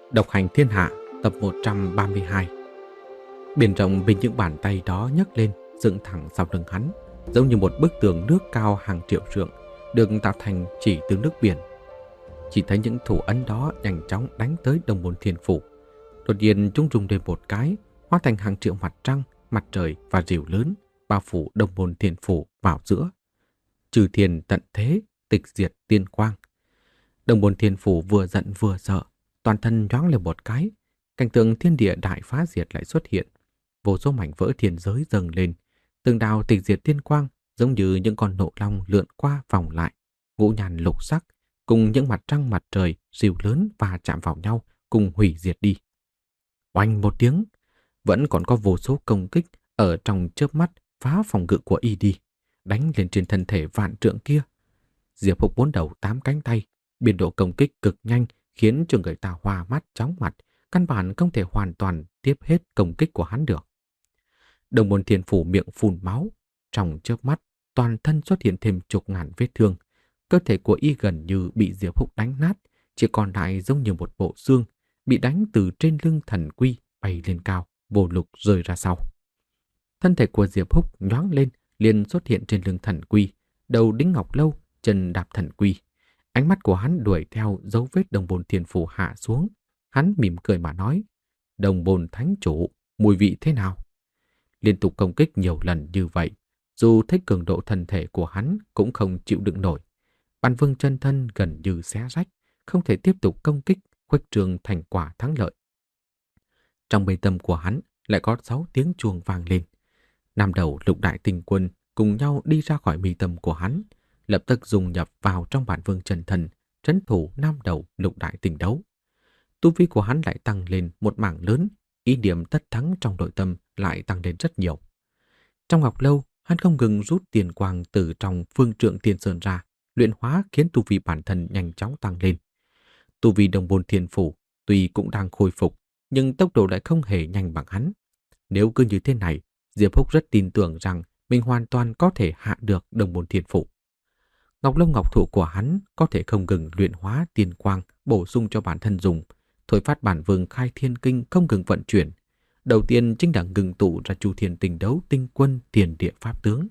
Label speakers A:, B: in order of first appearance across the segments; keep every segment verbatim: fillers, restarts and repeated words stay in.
A: Độc hành thiên hạ, tập một trăm ba mươi hai. Biển rộng bị những bàn tay đó nhấc lên, dựng thẳng sau lưng hắn, giống như một bức tường nước cao hàng triệu trượng, được tạo thành chỉ từ nước biển. Chỉ thấy những thủ ấn đó nhanh chóng đánh tới Đông Môn Thiên Phủ. Đột nhiên chúng rung lên một cái, hóa thành hàng triệu mặt trăng, mặt trời và rìu lớn, bao phủ Đông Môn Thiên Phủ vào giữa. Trừ thiên tận thế, tịch diệt tiên quang. Đông Môn Thiên Phủ vừa giận vừa sợ, toàn thân nhoáng lên một cái, cảnh tượng thiên địa đại phá diệt lại xuất hiện. Vô số mảnh vỡ thiên giới dâng lên, từng đạo tịch diệt tiên quang giống như những con nộ long lượn qua vòng lại, ngũ nhàn lục sắc cùng những mặt trăng mặt trời rìu lớn và chạm vào nhau cùng hủy diệt đi. Oanh một tiếng, vẫn còn có vô số công kích ở trong chớp mắt phá phòng ngự của y đi, đánh lên trên thân thể vạn trượng kia. Diệp Húc bốn đầu tám cánh tay, biên độ công kích cực nhanh khiến cho người ta hoa mắt chóng mặt, căn bản không thể hoàn toàn tiếp hết công kích của hắn được. Đồng Môn Thiên Phủ miệng phun máu, trong chớp mắt toàn thân xuất hiện thêm chục ngàn vết thương. Cơ thể của y gần như bị Diệp Húc đánh nát, chỉ còn lại giống như một bộ xương bị đánh từ trên lưng thần quy bay lên cao, vô lục rơi ra sau. Thân thể của Diệp Húc nhoáng lên, liền xuất hiện trên lưng thần quy, đầu đính ngọc lâu, chân đạp thần quy. Ánh mắt của hắn đuổi theo dấu vết Đồng Môn Thiên Phủ hạ xuống. Hắn mỉm cười mà nói: Đồng Môn Thánh Chủ, mùi vị thế nào? Liên tục công kích nhiều lần như vậy, dù thích cường độ thân thể của hắn cũng không chịu đựng nổi. Bản Vương chân thân gần như xé rách, không thể tiếp tục công kích, khuếch trương thành quả thắng lợi. Trong mi tâm của hắn lại có sáu tiếng chuông vang lên. Năm đầu lục đại tinh quân cùng nhau đi ra khỏi mi tâm của hắn, lập tức dung nhập vào trong Bản Vương chân thần, trấn thủ năm đầu lục đại tinh đấu. Tu vi của hắn lại tăng lên một mảng lớn, ý điểm tất thắng trong nội tâm lại tăng lên rất nhiều. Trong ngọc lâu, hắn không ngừng rút tiền quang từ trong phương trượng tiên sơn ra, luyện hóa khiến tu vi bản thân nhanh chóng tăng lên. Tu vi Đồng Môn Thiên Phủ tuy cũng đang khôi phục, nhưng tốc độ lại không hề nhanh bằng hắn. Nếu cứ như thế này, Diệp Húc rất tin tưởng rằng mình hoàn toàn có thể hạ được Đồng Môn Thiên Phủ. Ngọc lâu ngọc thụ của hắn có thể không ngừng luyện hóa tiền quang bổ sung cho bản thân dùng. Thổi phát Bản Vương khai thiên kinh không ngừng vận chuyển. Đầu tiên chính là ngừng tụ ra Chu Thiên Tinh Đấu tinh quân tiền địa pháp tướng.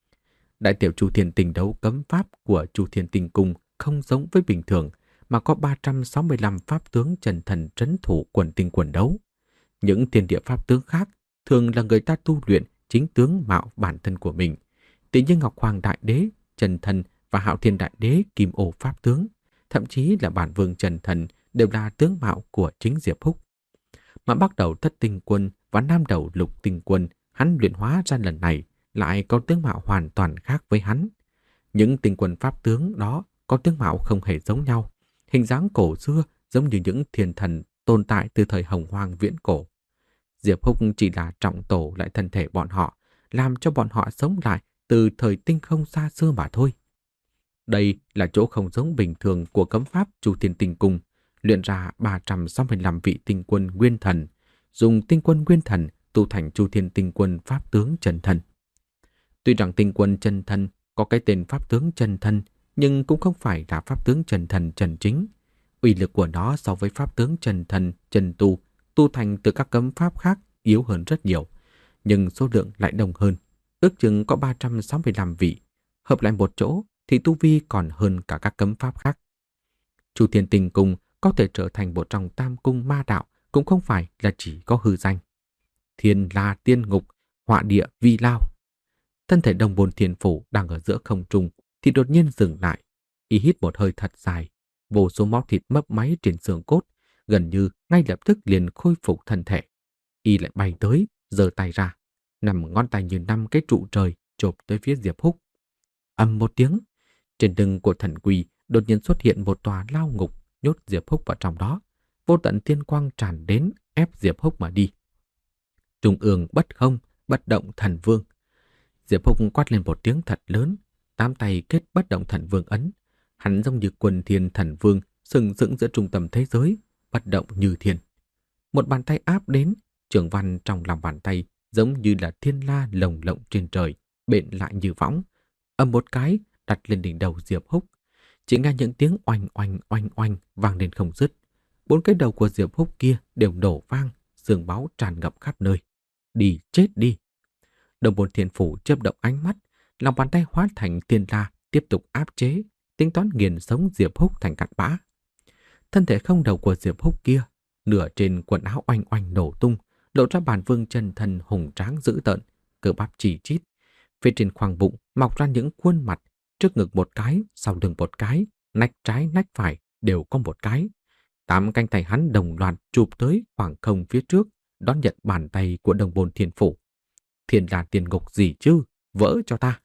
A: Đại tiểu Chu Thiên Tinh Đấu cấm pháp của Chu Thiên Tinh Cung không giống với bình thường, mà có ba trăm sáu mươi lăm pháp tướng trần thần trấn thủ quần tinh quần đấu. Những tiền địa pháp tướng khác thường là người ta tu luyện chính tướng mạo bản thân của mình, tỷ như Ngọc Hoàng Đại Đế, Trần Thần và Hạo Thiên Đại Đế Kim Ô pháp tướng, thậm chí là Bản Vương Trần Thần đều là tướng mạo của chính Diệp Húc. Mà bắt đầu thất tinh quân và nam đầu lục tinh quân hắn luyện hóa ra lần này lại có tướng mạo hoàn toàn khác với hắn. Những tinh quân pháp tướng đó có tướng mạo không hề giống nhau, hình dáng cổ xưa giống như những thiên thần tồn tại từ thời Hồng Hoang viễn cổ. Diệp Húc chỉ là trọng tổ lại thân thể bọn họ, làm cho bọn họ sống lại từ thời tinh không xa xưa mà thôi. Đây là chỗ không giống bình thường của cấm pháp Chu Thiên Tinh Cung, luyện ra ba trăm sáu mươi lăm vị tinh quân nguyên thần, dùng tinh quân nguyên thần tu thành Chu Thiên Tinh Quân pháp tướng chân thân. Tuy rằng tinh quân chân thân có cái tên pháp tướng chân thân, nhưng cũng không phải là pháp tướng chân thần chân chính. Uy lực của nó so với pháp tướng chân thần chân tu tu thành từ các cấm pháp khác yếu hơn rất nhiều, nhưng số lượng lại đông hơn, ước chừng có ba trăm sáu mươi lăm vị, hợp lại một chỗ thì tu vi còn hơn cả các cấm pháp khác. Chu Thiên Tinh Cung có thể trở thành một trong tam cung ma đạo cũng không phải là chỉ có hư danh. Thiên La Tiên Ngục, họa địa vi lao. Thân thể Đồng Môn Thiên Phủ đang ở giữa không trung thì đột nhiên dừng lại. Y hít một hơi thật dài, vô số máu thịt mấp máy trên xương cốt, gần như ngay lập tức liền khôi phục thân thể. Y lại bay tới, giơ tay ra, nằm ngón tay như năm cái trụ trời chộp tới phía Diệp Húc. Ầm một tiếng, trên lưng của thần quỷ đột nhiên xuất hiện một tòa lao ngục, nhốt Diệp Húc vào trong đó. Vô tận tiên quang tràn đến, ép Diệp Húc mà đi. Trung ương bất không, bất động thần vương. Diệp Húc quát lên một tiếng thật lớn, tám tay kết bất động thần vương ấn. Hắn giống như quần thiên thần vương sừng sững giữa trung tâm thế giới, bất động như thiên. Một bàn tay áp đến, trường văn trong lòng bàn tay giống như là thiên la lồng lộng trên trời, bện lại như võng. Ầm một cái đặt lên đỉnh đầu Diệp Húc. Chỉ nghe những tiếng oanh oanh oanh oanh vang lên không dứt. bốn cái đầu của Diệp Húc kia đều nổ vang, xương máu tràn ngập khắp nơi. Đi, chết đi! Đồng Bồn Thiên Phủ chớp động ánh mắt, lòng bàn tay hóa thành tiên la tiếp tục áp chế, tính toán nghiền sống Diệp Húc thành cặn bã. Thân thể không đầu của Diệp Húc kia, nửa trên quần áo oanh oanh nổ tung, lộ ra bản vương chân thân hùng tráng dữ tợn, cơ bắp chỉ chít. Phía trên khoang bụng mọc ra những khuôn mặt, trước ngực một cái, sau lưng một cái, nách trái nách phải đều có một cái. Tám cánh tay hắn đồng loạt chụp tới khoảng không phía trước, đón nhận bàn tay của Đồng Bồn Thiên Phủ. Thiên là tiền ngục gì chứ, vỡ cho ta!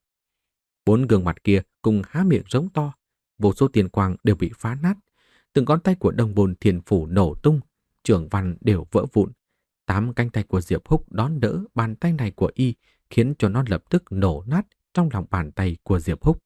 A: Bốn gương mặt kia cùng há miệng rống to, vô số tiền quang đều bị phá nát. Từng ngón tay của Đồng Bồn Thiên Phủ nổ tung, trưởng văn đều vỡ vụn. Tám cánh tay của Diệp Húc đón đỡ bàn tay này của y, khiến cho nó lập tức nổ nát trong lòng bàn tay của Diệp Húc.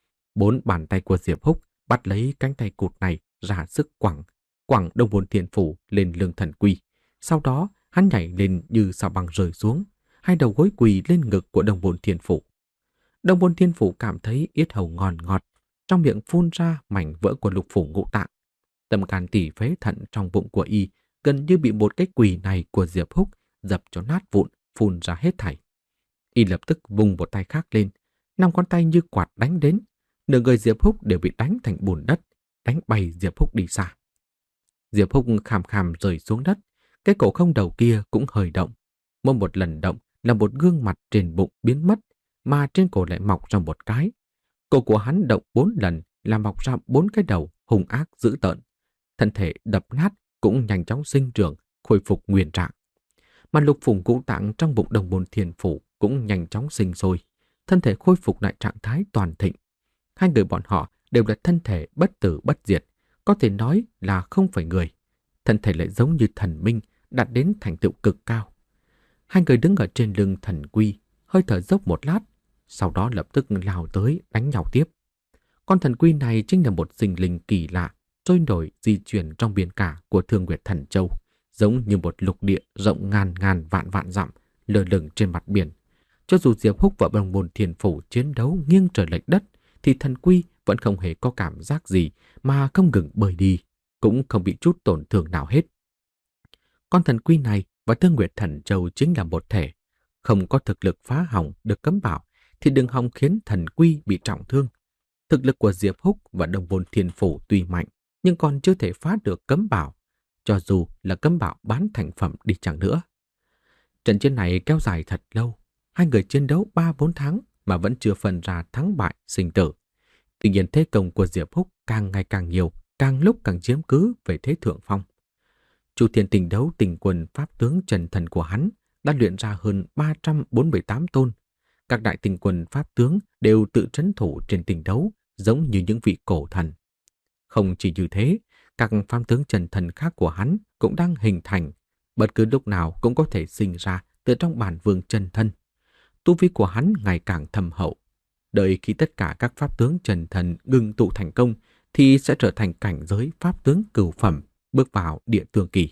A: Bốn bàn tay của Diệp Húc bắt lấy cánh tay cụt này ra sức quẳng, quẳng Đồng Bồn Thiên Phủ lên lưng Thần Quy. Sau đó hắn nhảy lên như sao băng rơi xuống, hai đầu gối quỳ lên ngực của Đồng Bồn Thiên Phủ. Đồng Bồn Thiên Phủ cảm thấy yết hầu ngon ngọt, trong miệng phun ra mảnh vỡ của lục phủ ngũ tạng. Tâm can tỷ phế thận trong bụng của y gần như bị một cái quỳ này của Diệp Húc dập cho nát vụn, phun ra hết thảy. Y lập tức vùng một tay khác lên, năm con tay như quạt đánh đến, nửa người Diệp Húc đều bị đánh thành bùn đất, đánh bay Diệp Húc đi xa. Diệp Húc khàm khàm rơi xuống đất, cái cổ không đầu kia cũng hơi động. Mỗi một lần động là một gương mặt trên bụng biến mất, mà trên cổ lại mọc ra một cái. Cổ của hắn động bốn lần là mọc ra bốn cái đầu hung ác dữ tợn. Thân thể đập nát cũng nhanh chóng sinh trưởng, khôi phục nguyên trạng. Mà lục phủ ngũ tạng trong bụng Đồng Bồn Thiên Phủ cũng nhanh chóng sinh sôi, thân thể khôi phục lại trạng thái toàn thịnh. Hai người bọn họ đều là thân thể bất tử bất diệt, có thể nói là không phải người. Thân thể lại giống như thần minh, đạt đến thành tựu cực cao. Hai người đứng ở trên lưng Thần Quy, hơi thở dốc một lát, sau đó lập tức lao tới đánh nhau tiếp. Con Thần Quy này chính là một sinh linh kỳ lạ, trôi nổi di chuyển trong biển cả của Thương Nguyệt Thần Châu, giống như một lục địa rộng ngàn ngàn vạn vạn dặm, lơ lửng trên mặt biển. Cho dù Diệp Húc và Đồng Bồn Thiên Phủ chiến đấu nghiêng trời lệch đất, thì Thần Quy vẫn không hề có cảm giác gì mà không ngừng bơi đi, cũng không bị chút tổn thương nào hết. Con Thần Quy này và Thương Nguyệt Thần Châu chính là một thể, không có thực lực phá hỏng được cấm bảo thì đừng hòng khiến Thần Quy bị trọng thương. Thực lực của Diệp Húc và Đồng Bồn Thiên Phủ tuy mạnh, nhưng còn chưa thể phá được cấm bảo, cho dù là cấm bảo bán thành phẩm đi chăng nữa. Trận chiến này kéo dài thật lâu, hai người chiến đấu ba bốn tháng mà vẫn chưa phân ra thắng bại sinh tử. Tuy nhiên thế công của Diệp Húc càng ngày càng nhiều, càng lúc càng chiếm cứ về thế thượng phong. Chu Thiên Tình Đấu Tình Quân pháp tướng Trần Thần của hắn đã luyện ra hơn ba trăm bốn mươi tám tôn. Các đại tình quân pháp tướng đều tự trấn thủ trên tình đấu, giống như những vị cổ thần. Không chỉ như thế, các pháp tướng Trần Thần khác của hắn cũng đang hình thành, bất cứ lúc nào cũng có thể sinh ra từ trong bản vương chân thân. Tu vi của hắn ngày càng thâm hậu. Đợi khi tất cả các pháp tướng Trần Thần ngưng tụ thành công thì sẽ trở thành cảnh giới pháp tướng cửu phẩm, bước vào địa tương kỳ.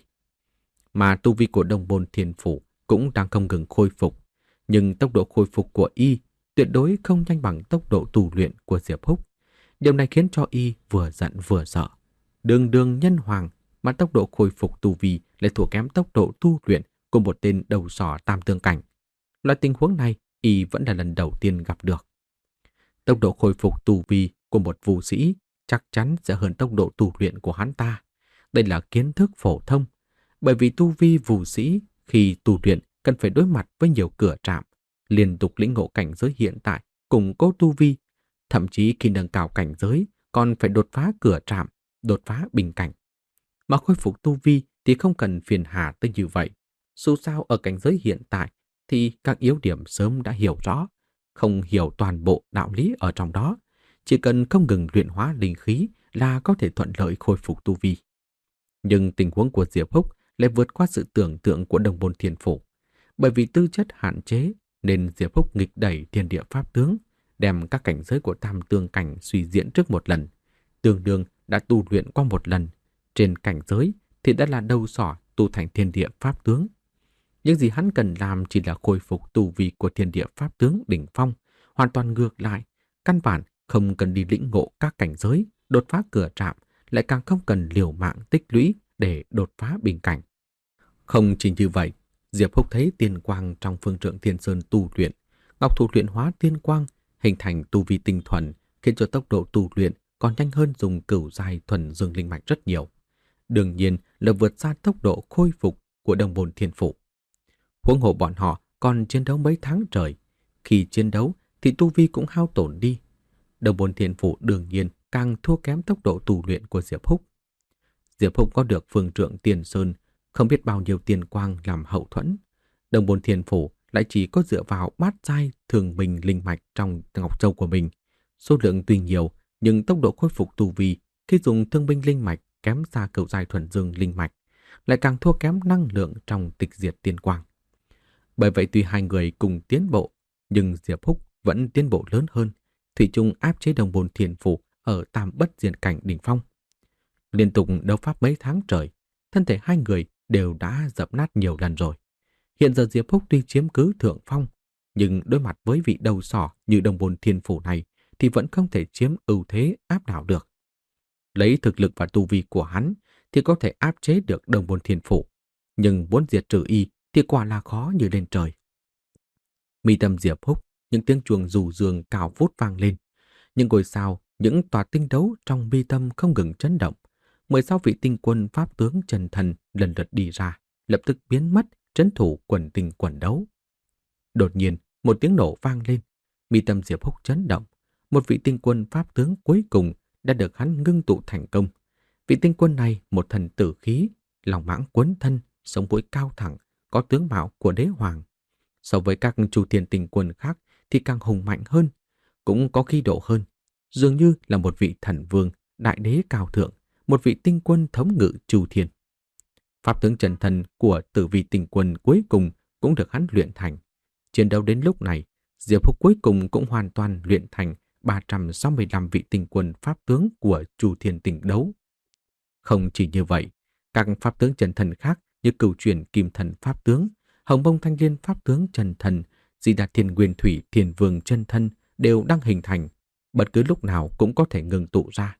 A: Mà tu vi của Đồng Bồn Thiên Phủ cũng đang không ngừng khôi phục, nhưng tốc độ khôi phục của y tuyệt đối không nhanh bằng tốc độ tu luyện của Diệp Húc. Điều này khiến cho y vừa giận vừa sợ. Đường đường nhân hoàng mà tốc độ khôi phục tu vi lại thua kém tốc độ tu luyện của một tên đầu sỏ tam tương cảnh. Loại tình huống này y vẫn là lần đầu tiên gặp được. Tốc độ khôi phục tu vi của một vũ sĩ chắc chắn sẽ hơn tốc độ tu luyện của hắn ta. Đây là kiến thức phổ thông, bởi vì tu vi vũ sĩ khi tu luyện cần phải đối mặt với nhiều cửa trạm, liên tục lĩnh ngộ cảnh giới hiện tại, củng cố tu vi, thậm chí khi nâng cao cảnh giới còn phải đột phá cửa trạm, đột phá bình cảnh. Mà khôi phục tu vi thì không cần phiền hà tới như vậy. Dù sao ở cảnh giới hiện tại thì các yếu điểm sớm đã hiểu rõ, không hiểu toàn bộ đạo lý ở trong đó, chỉ cần không ngừng luyện hóa linh khí là có thể thuận lợi khôi phục tu vi. Nhưng tình huống của Diệp Húc lại vượt qua sự tưởng tượng của Đồng Bồn Thiên Phủ. Bởi vì tư chất hạn chế nên Diệp Húc nghịch đẩy thiên địa pháp tướng, đem các cảnh giới của tam tương cảnh suy diễn trước một lần, tương đương đã tu luyện qua một lần. Trên cảnh giới thì đã là đầu sỏ tu thành thiên địa pháp tướng. Những gì hắn cần làm chỉ là khôi phục tu vi của thiên địa pháp tướng đỉnh phong, hoàn toàn ngược lại, căn bản không cần đi lĩnh ngộ các cảnh giới, đột phá cửa trạm, lại càng không cần liều mạng tích lũy để đột phá bình cảnh. Không chỉ như vậy, Diệp Húc thấy tiên quang trong phương trượng Thiên Sơn tu luyện, ngọc thụ luyện hóa tiên quang, hình thành tu vi tinh thuần, khiến cho tốc độ tu luyện còn nhanh hơn dùng cửu giai thuần dương linh mạch rất nhiều. Đương nhiên là vượt xa tốc độ khôi phục của Đồng Bồn Thiên Phủ. Huống hồ bọn họ còn chiến đấu mấy tháng trời, khi chiến đấu thì tu vi cũng hao tổn đi. Đồng Bồn Thiên Phủ đương nhiên càng thua kém tốc độ tu luyện của Diệp Húc. Diệp Húc có được phương trượng Tiền Sơn, không biết bao nhiêu tiền quang làm hậu thuẫn. Đồng Bồn Thiên Phủ lại chỉ có dựa vào bát giai thường bình linh mạch trong ngọc châu của mình. Số lượng tuy nhiều, nhưng tốc độ khôi phục tu vi khi dùng thương binh linh mạch kém xa cửu giai thuần dương linh mạch, lại càng thua kém năng lượng trong tịch diệt tiên quang. Bởi vậy tuy hai người cùng tiến bộ, nhưng Diệp Húc vẫn tiến bộ lớn hơn, thủy chung áp chế Đồng Bồn Thiên Phủ ở tam bất diệt cảnh đỉnh phong. Liên tục đấu pháp mấy tháng trời, thân thể hai người đều đã dập nát nhiều lần rồi. Hiện giờ Diệp Húc tuy chiếm cứ thượng phong, nhưng đối mặt với vị đầu sỏ như Đồng Bồn Thiên Phủ này thì vẫn không thể chiếm ưu thế áp đảo được. Lấy thực lực và tu vi của hắn thì có thể áp chế được Đồng Bồn Thiên Phủ, nhưng muốn diệt trừ y thì quả là khó như lên trời. Mi tâm Diệp Húc, những tiếng chuông dù dương cao vút vang lên. Những ngôi sao, những tòa tinh đấu trong mi tâm không ngừng chấn động. Mười sáu vị tinh quân pháp tướng chân thần lần lượt đi ra, lập tức biến mất, trấn thủ quần tinh quần đấu. Đột nhiên, một tiếng nổ vang lên. Mi tâm Diệp Húc chấn động. Một vị tinh quân pháp tướng cuối cùng đã được hắn ngưng tụ thành công. Vị tinh quân này một thần tử khí, lòng mãng quấn thân, sống mũi cao thẳng, có tướng mạo của đế hoàng. So với các chu thiên tinh quân khác thì càng hùng mạnh hơn, cũng có khí độ hơn. Dường như là một vị thần vương, đại đế cao thượng, một vị tinh quân thống ngự chu thiên. Pháp tướng chân thần của tử vi tinh quân cuối cùng cũng được hắn luyện thành. Chiến đấu đến lúc này, Diệp Húc cuối cùng cũng hoàn toàn luyện thành ba trăm sáu mươi lăm vị tinh quân pháp tướng của chu thiên tinh đấu. Không chỉ như vậy, các pháp tướng chân thần khác như Cửu Truyền Kim Thần pháp tướng, Hồng Bông Thanh Liên pháp tướng chân thần, Di Đạt Thiên Nguyên Thủy Thiên Vương chân thân đều đang hình thành, bất cứ lúc nào cũng có thể ngừng tụ ra.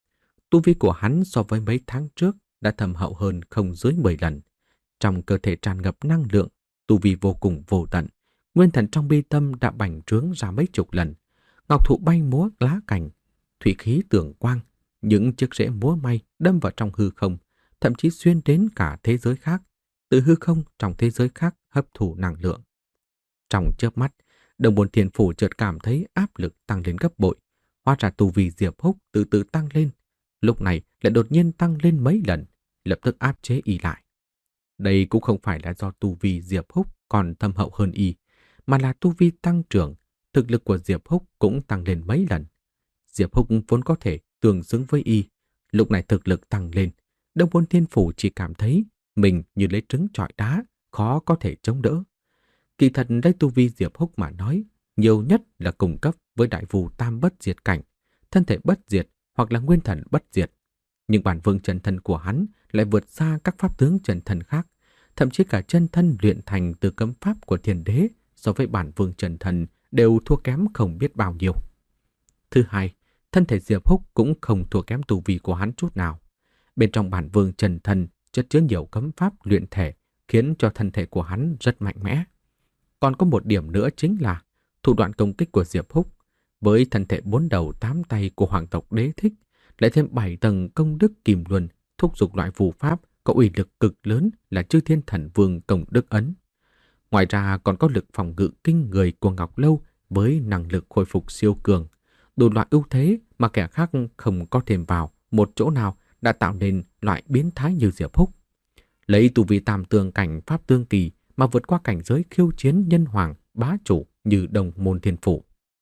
A: Tu vi của hắn so với mấy tháng trước đã thâm hậu hơn không dưới mười lần. Trong cơ thể tràn ngập năng lượng, tu vi vô cùng vô tận. Nguyên thần trong bi tâm đã bành trướng ra mấy chục lần. Ngọc thụ bay múa lá cành, thủy khí tường quang, những chiếc rễ múa may đâm vào trong hư không, thậm chí xuyên đến cả thế giới khác, từ hư không trong thế giới khác hấp thụ năng lượng. Trong chớp mắt, Đồng Bồn Thiên Phủ chợt cảm thấy áp lực tăng lên gấp bội. Hóa ra tu vi Diệp Húc từ từ tăng lên, lúc này lại đột nhiên tăng lên mấy lần, lập tức áp chế y lại. Đây cũng không phải là do tu vi Diệp Húc còn thâm hậu hơn y, mà là tu vi tăng trưởng, thực lực của Diệp Húc cũng tăng lên mấy lần. Diệp Húc vốn có thể tương xứng với y, lúc này thực lực tăng lên, Đồng Bồn Thiên Phủ chỉ cảm thấy mình như lấy trứng trọi đá, khó có thể chống đỡ. Kỳ thật lấy tu vi Diệp Húc mà nói, nhiều nhất là cùng cấp với đại vu tam bất diệt cảnh, thân thể bất diệt hoặc là nguyên thần bất diệt. Nhưng bản vương chân thân của hắn lại vượt xa các pháp tướng chân thân khác, thậm chí cả chân thân luyện thành từ cấm pháp của thiên đế so với bản vương chân thân đều thua kém không biết bao nhiêu. Thứ hai, thân thể Diệp Húc cũng không thua kém tu vi của hắn chút nào. Bên trong bản vương chân thân chất chứa nhiều cấm pháp luyện thể, khiến cho thân thể của hắn rất mạnh mẽ. Còn có một điểm nữa chính là thủ đoạn công kích của Diệp Húc. Với thân thể bốn đầu tám tay của hoàng tộc Đế Thích, lại thêm bảy tầng công đức kim luân, thúc giục loại phù pháp có uy lực cực lớn là Chư Thiên Thần Vương Công Đức Ấn. Ngoài ra còn có lực phòng ngự kinh người của Ngọc Lâu với năng lực khôi phục siêu cường, đủ loại ưu thế mà kẻ khác không có thêm vào một chỗ nào đã tạo nên loại biến thái như Diệp Húc. Lấy tu vi tam tường cảnh pháp tương kỳ mà vượt qua cảnh giới khiêu chiến nhân hoàng bá chủ như Đồng Môn Thiên Phủ.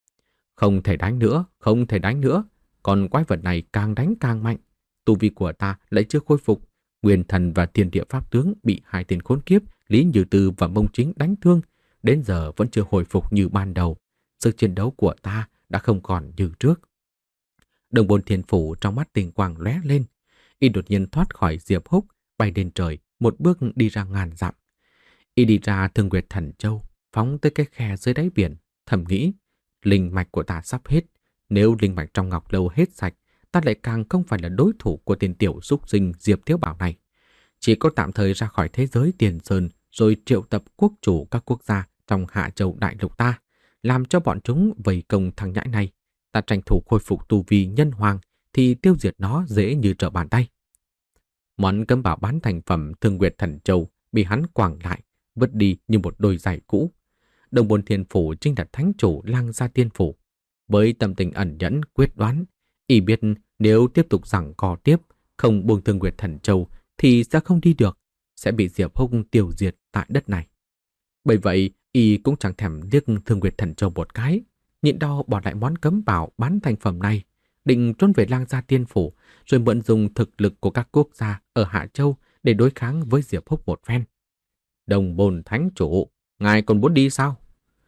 A: Không thể đánh nữa, không thể đánh nữa, còn quái vật này càng đánh càng mạnh. Tu vi của ta lại chưa khôi phục, nguyên thần và thiên địa pháp tướng bị hai tên khốn kiếp Lý Như Tư và Mông Chính đánh thương, đến giờ vẫn chưa hồi phục như ban đầu. Sức chiến đấu của ta đã không còn như trước. Đồng Bồn Thiên Phủ trong mắt tinh quang lóe lên, y đột nhiên thoát khỏi Diệp Húc, bay lên trời, một bước đi ra ngàn dặm. Y đi ra Thương Nguyệt Thần Châu, phóng tới cái khe dưới đáy biển, thầm nghĩ, linh mạch của ta sắp hết, nếu linh mạch trong Ngọc Lâu hết sạch, ta lại càng không phải là đối thủ của tên tiểu súc sinh Diệp Thiếu Bảo này. chỉ có tạm thời ra khỏi thế giới Tiền Sơn rồi triệu tập quốc chủ các quốc gia trong Hạ Châu đại lục ta, làm cho bọn chúng vây công thằng nhãi này. Ta tranh thủ khôi phục tu vi nhân hoàng thì tiêu diệt nó dễ như trở bàn tay. Món cấm bảo bán thành phẩm Thương Nguyệt Thần Châu bị hắn quàng lại, vứt đi như một đôi giày cũ. Đồng Bồn Thiên Phủ chính là thánh chủ Lang Gia Tiên Phủ. Với tâm tình ẩn nhẫn quyết đoán, y biết nếu tiếp tục giằng co tiếp, không buông Thương Nguyệt Thần Châu thì sẽ không đi được, sẽ bị Diệp Húc tiêu diệt tại đất này. Bởi vậy, y cũng chẳng thèm liếc Thương Nguyệt Thần Châu một cái, nhịn đau bỏ lại món cấm bảo bán thành phẩm này, định trốn về Lang Gia Tiên Phủ, rồi mượn dùng thực lực của các quốc gia ở Hạ Châu để đối kháng với Diệp Húc một phen. Đồng Bồn Thánh Chủ, ngài còn muốn đi sao?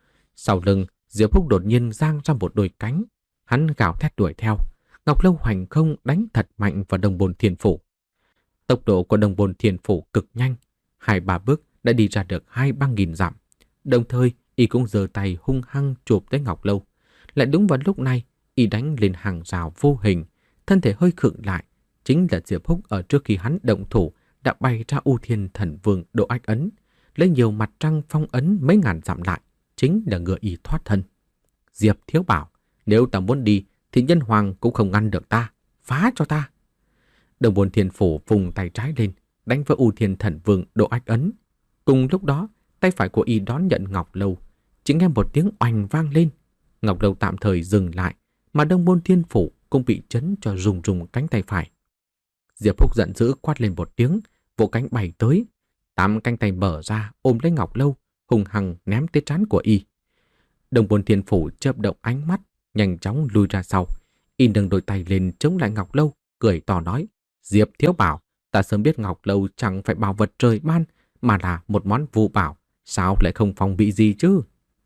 A: Sau lưng, Diệp Húc đột nhiên giang ra một đôi cánh, hắn gào thét đuổi theo. Ngọc Lâu hoành không đánh thật mạnh vào Đồng Bồn Thiên Phủ. Tốc độ của Đồng Bồn Thiên Phủ cực nhanh, hai ba bước đã đi ra được hai ba nghìn dặm. Đồng thời, y cũng giơ tay hung hăng chụp tới Ngọc Lâu. Lại đúng vào lúc này, y đánh lên hàng rào vô hình, thân thể hơi khựng lại. Chính là Diệp Húc ở trước khi hắn động thủ đã bay ra U Thiên Thần Vương độ ách ấn, lấy nhiều mặt trăng phong ấn mấy ngàn dặm lại, chính là ngựa y thoát thân. Diệp Thiếu Bảo, nếu ta muốn đi thì nhân hoàng cũng không ngăn được ta, phá cho ta. Đồng Bồn Thiên Phủ vùng tay trái lên, đánh với U Thiên Thần Vương độ ách ấn. Cùng lúc đó, tay phải của y đón nhận Ngọc Lâu. Chỉ nghe một tiếng oanh vang lên, Ngọc Lâu tạm thời dừng lại, mà Đồng Bồn Thiên Phủ cũng bị chấn cho rung rung cánh tay phải. Diệp Húc giận dữ quát lên một tiếng, vỗ cánh bay tới, tám cánh tay mở ra ôm lấy Ngọc Lâu, hùng hăng ném tới trán của y. Đồng Bồn Thiên Phủ chớp động ánh mắt, nhanh chóng lùi ra sau. Y nâng đôi tay lên chống lại Ngọc Lâu, cười to nói: Diệp Thiếu Bảo, ta sớm biết Ngọc Lâu chẳng phải bảo vật trời ban, mà là một món vu bảo, sao lại không phòng bị gì chứ?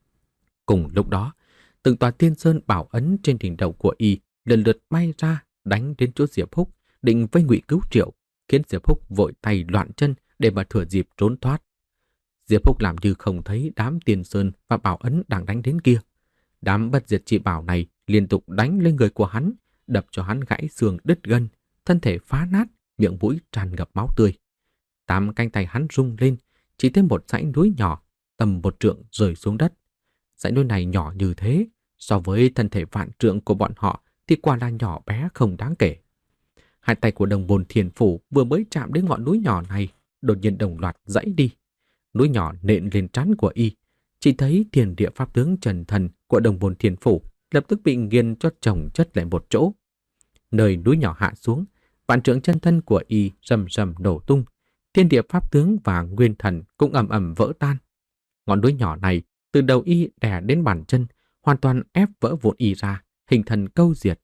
A: Cùng lúc đó, từng tòa tiên sơn bảo ấn trên đỉnh đầu của y lần lượt bay ra, đánh đến chỗ Diệp Húc, định vây ngụy cứu triệu, khiến Diệp Húc vội tay loạn chân để mà thừa dịp trốn thoát. Diệp Húc làm như không thấy đám tiên sơn và bảo ấn đang đánh đến kia. Đám bất diệt chi bảo này liên tục đánh lên người của hắn, đập cho hắn gãy xương đứt gân, thân thể phá nát, miệng mũi tràn ngập máu tươi. Tám cánh tay hắn rung lên, chỉ thêm một dãy núi nhỏ, tầm một trượng rơi xuống đất. Dãy núi này nhỏ như thế, so với thân thể vạn trượng của bọn họ thì quả là nhỏ bé không đáng kể. Hai tay của Đồng Bồn Thiên Phủ vừa mới chạm đến ngọn núi nhỏ này, đột nhiên đồng loạt dãy đi. Núi nhỏ nện lên trán của y, chỉ thấy Thiên Địa Pháp Tướng Trần Thần của Đồng Bồn Thiên Phủ lập tức bị nghiền cho chồng chất lại một chỗ. Nơi núi nhỏ hạ xuống, vạn trượng chân thân của y rầm rầm nổ tung, Thiên Địa Pháp Tướng và Nguyên Thần cũng ầm ầm vỡ tan. Ngọn núi nhỏ này từ đầu y đè đến bàn chân, hoàn toàn ép vỡ vụn y ra, hình thần câu diệt.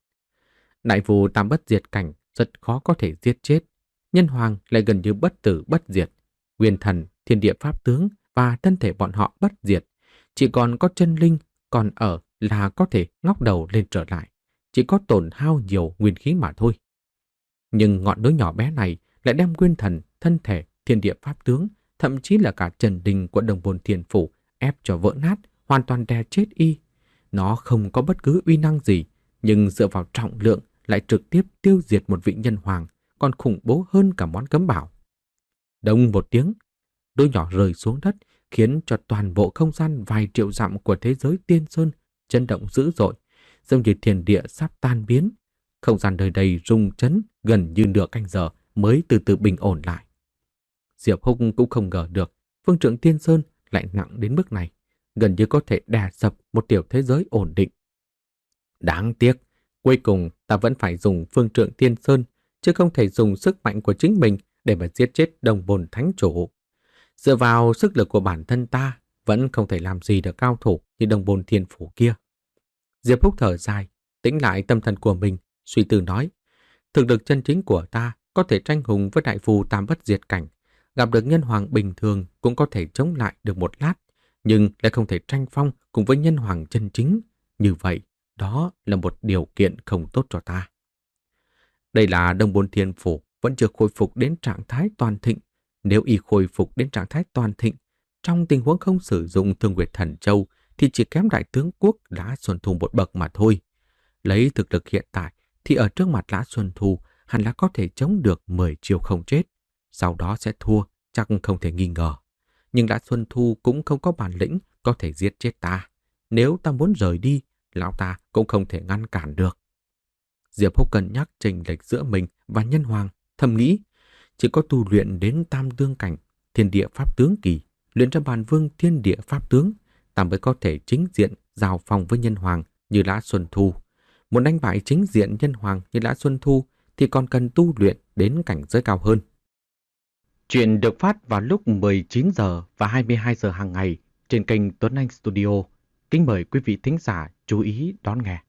A: Đại phù tam bất diệt cảnh rất khó có thể giết chết, nhân hoàng lại gần như bất tử bất diệt. Nguyên Thần, Thiên Địa Pháp Tướng và thân thể bọn họ bất diệt, chỉ còn có chân linh còn ở là có thể ngóc đầu lên trở lại, chỉ có tổn hao nhiều nguyên khí mà thôi. Nhưng ngọn núi nhỏ bé này lại đem Nguyên Thần, thân thể, Thiên Địa Pháp Tướng, thậm chí là cả trần đình của Đồng Bồn Thiên Phủ ép cho vỡ nát, hoàn toàn đè chết y. Nó không có bất cứ uy năng gì, nhưng dựa vào trọng lượng lại trực tiếp tiêu diệt một vị nhân hoàng, còn khủng bố hơn cả món cấm bảo. Đông một tiếng, núi nhỏ rơi xuống đất, khiến cho toàn bộ không gian vài triệu dặm của thế giới Tiên Sơn chấn động dữ dội, giống như thiên địa sắp tan biến. Không gian nơi đây rung chấn gần như nửa canh giờ mới từ từ bình ổn lại. Diệp Húc cũng không ngờ được phương trượng Tiên Sơn lại nặng đến mức này, gần như có thể đè sập một tiểu thế giới ổn định. Đáng tiếc, cuối cùng ta vẫn phải dùng phương trượng Tiên Sơn, chứ không thể dùng sức mạnh của chính mình để mà giết chết Đồng Bồn Thánh Chủ. Dựa vào sức lực của bản thân ta, vẫn không thể làm gì được cao thủ như Đồng Bồn Thiên Phủ kia. Diệp Húc thở dài, tĩnh lại tâm thần của mình, suy tư nói: thực lực chân chính của ta có thể tranh hùng với đại phù tam bất diệt cảnh, gặp được nhân hoàng bình thường cũng có thể chống lại được một lát, nhưng lại không thể tranh phong cùng với nhân hoàng chân chính. Như vậy, đó là một điều kiện không tốt cho ta. Đây là Đồng Bồn Thiên Phủ vẫn chưa khôi phục đến trạng thái toàn thịnh. Nếu y khôi phục đến trạng thái toàn thịnh, trong tình huống không sử dụng Thương Nguyệt Thần Châu thì chỉ kém đại tướng quốc Lã Xuân Thu một bậc mà thôi. Lấy thực lực hiện tại thì ở trước mặt Lã Xuân Thu hẳn là có thể chống được mười chiêu không chết. sau đó sẽ thua, chắc không thể nghi ngờ. Nhưng Lã Xuân Thu cũng không có bản lĩnh có thể giết chết ta. Nếu ta muốn rời đi, lão ta cũng không thể ngăn cản được. Diệp Húc cân nhắc chênh lệch giữa mình và Nhân Hoàng, thầm nghĩ, chỉ có tu luyện đến tam tương cảnh, thiên địa pháp tướng kỳ, luyện ra bản vương thiên địa pháp tướng, ta mới có thể chính diện giao phòng với Nhân Hoàng như Lã Xuân Thu. Muốn đánh bại chính diện Nhân Hoàng như Lã Xuân Thu thì còn cần tu luyện đến cảnh giới cao hơn. Chuyện được phát vào lúc mười chín giờ và hai mươi hai giờ hàng ngày trên kênh Tuấn Anh Studio. Kính mời quý vị thính giả chú ý đón nghe.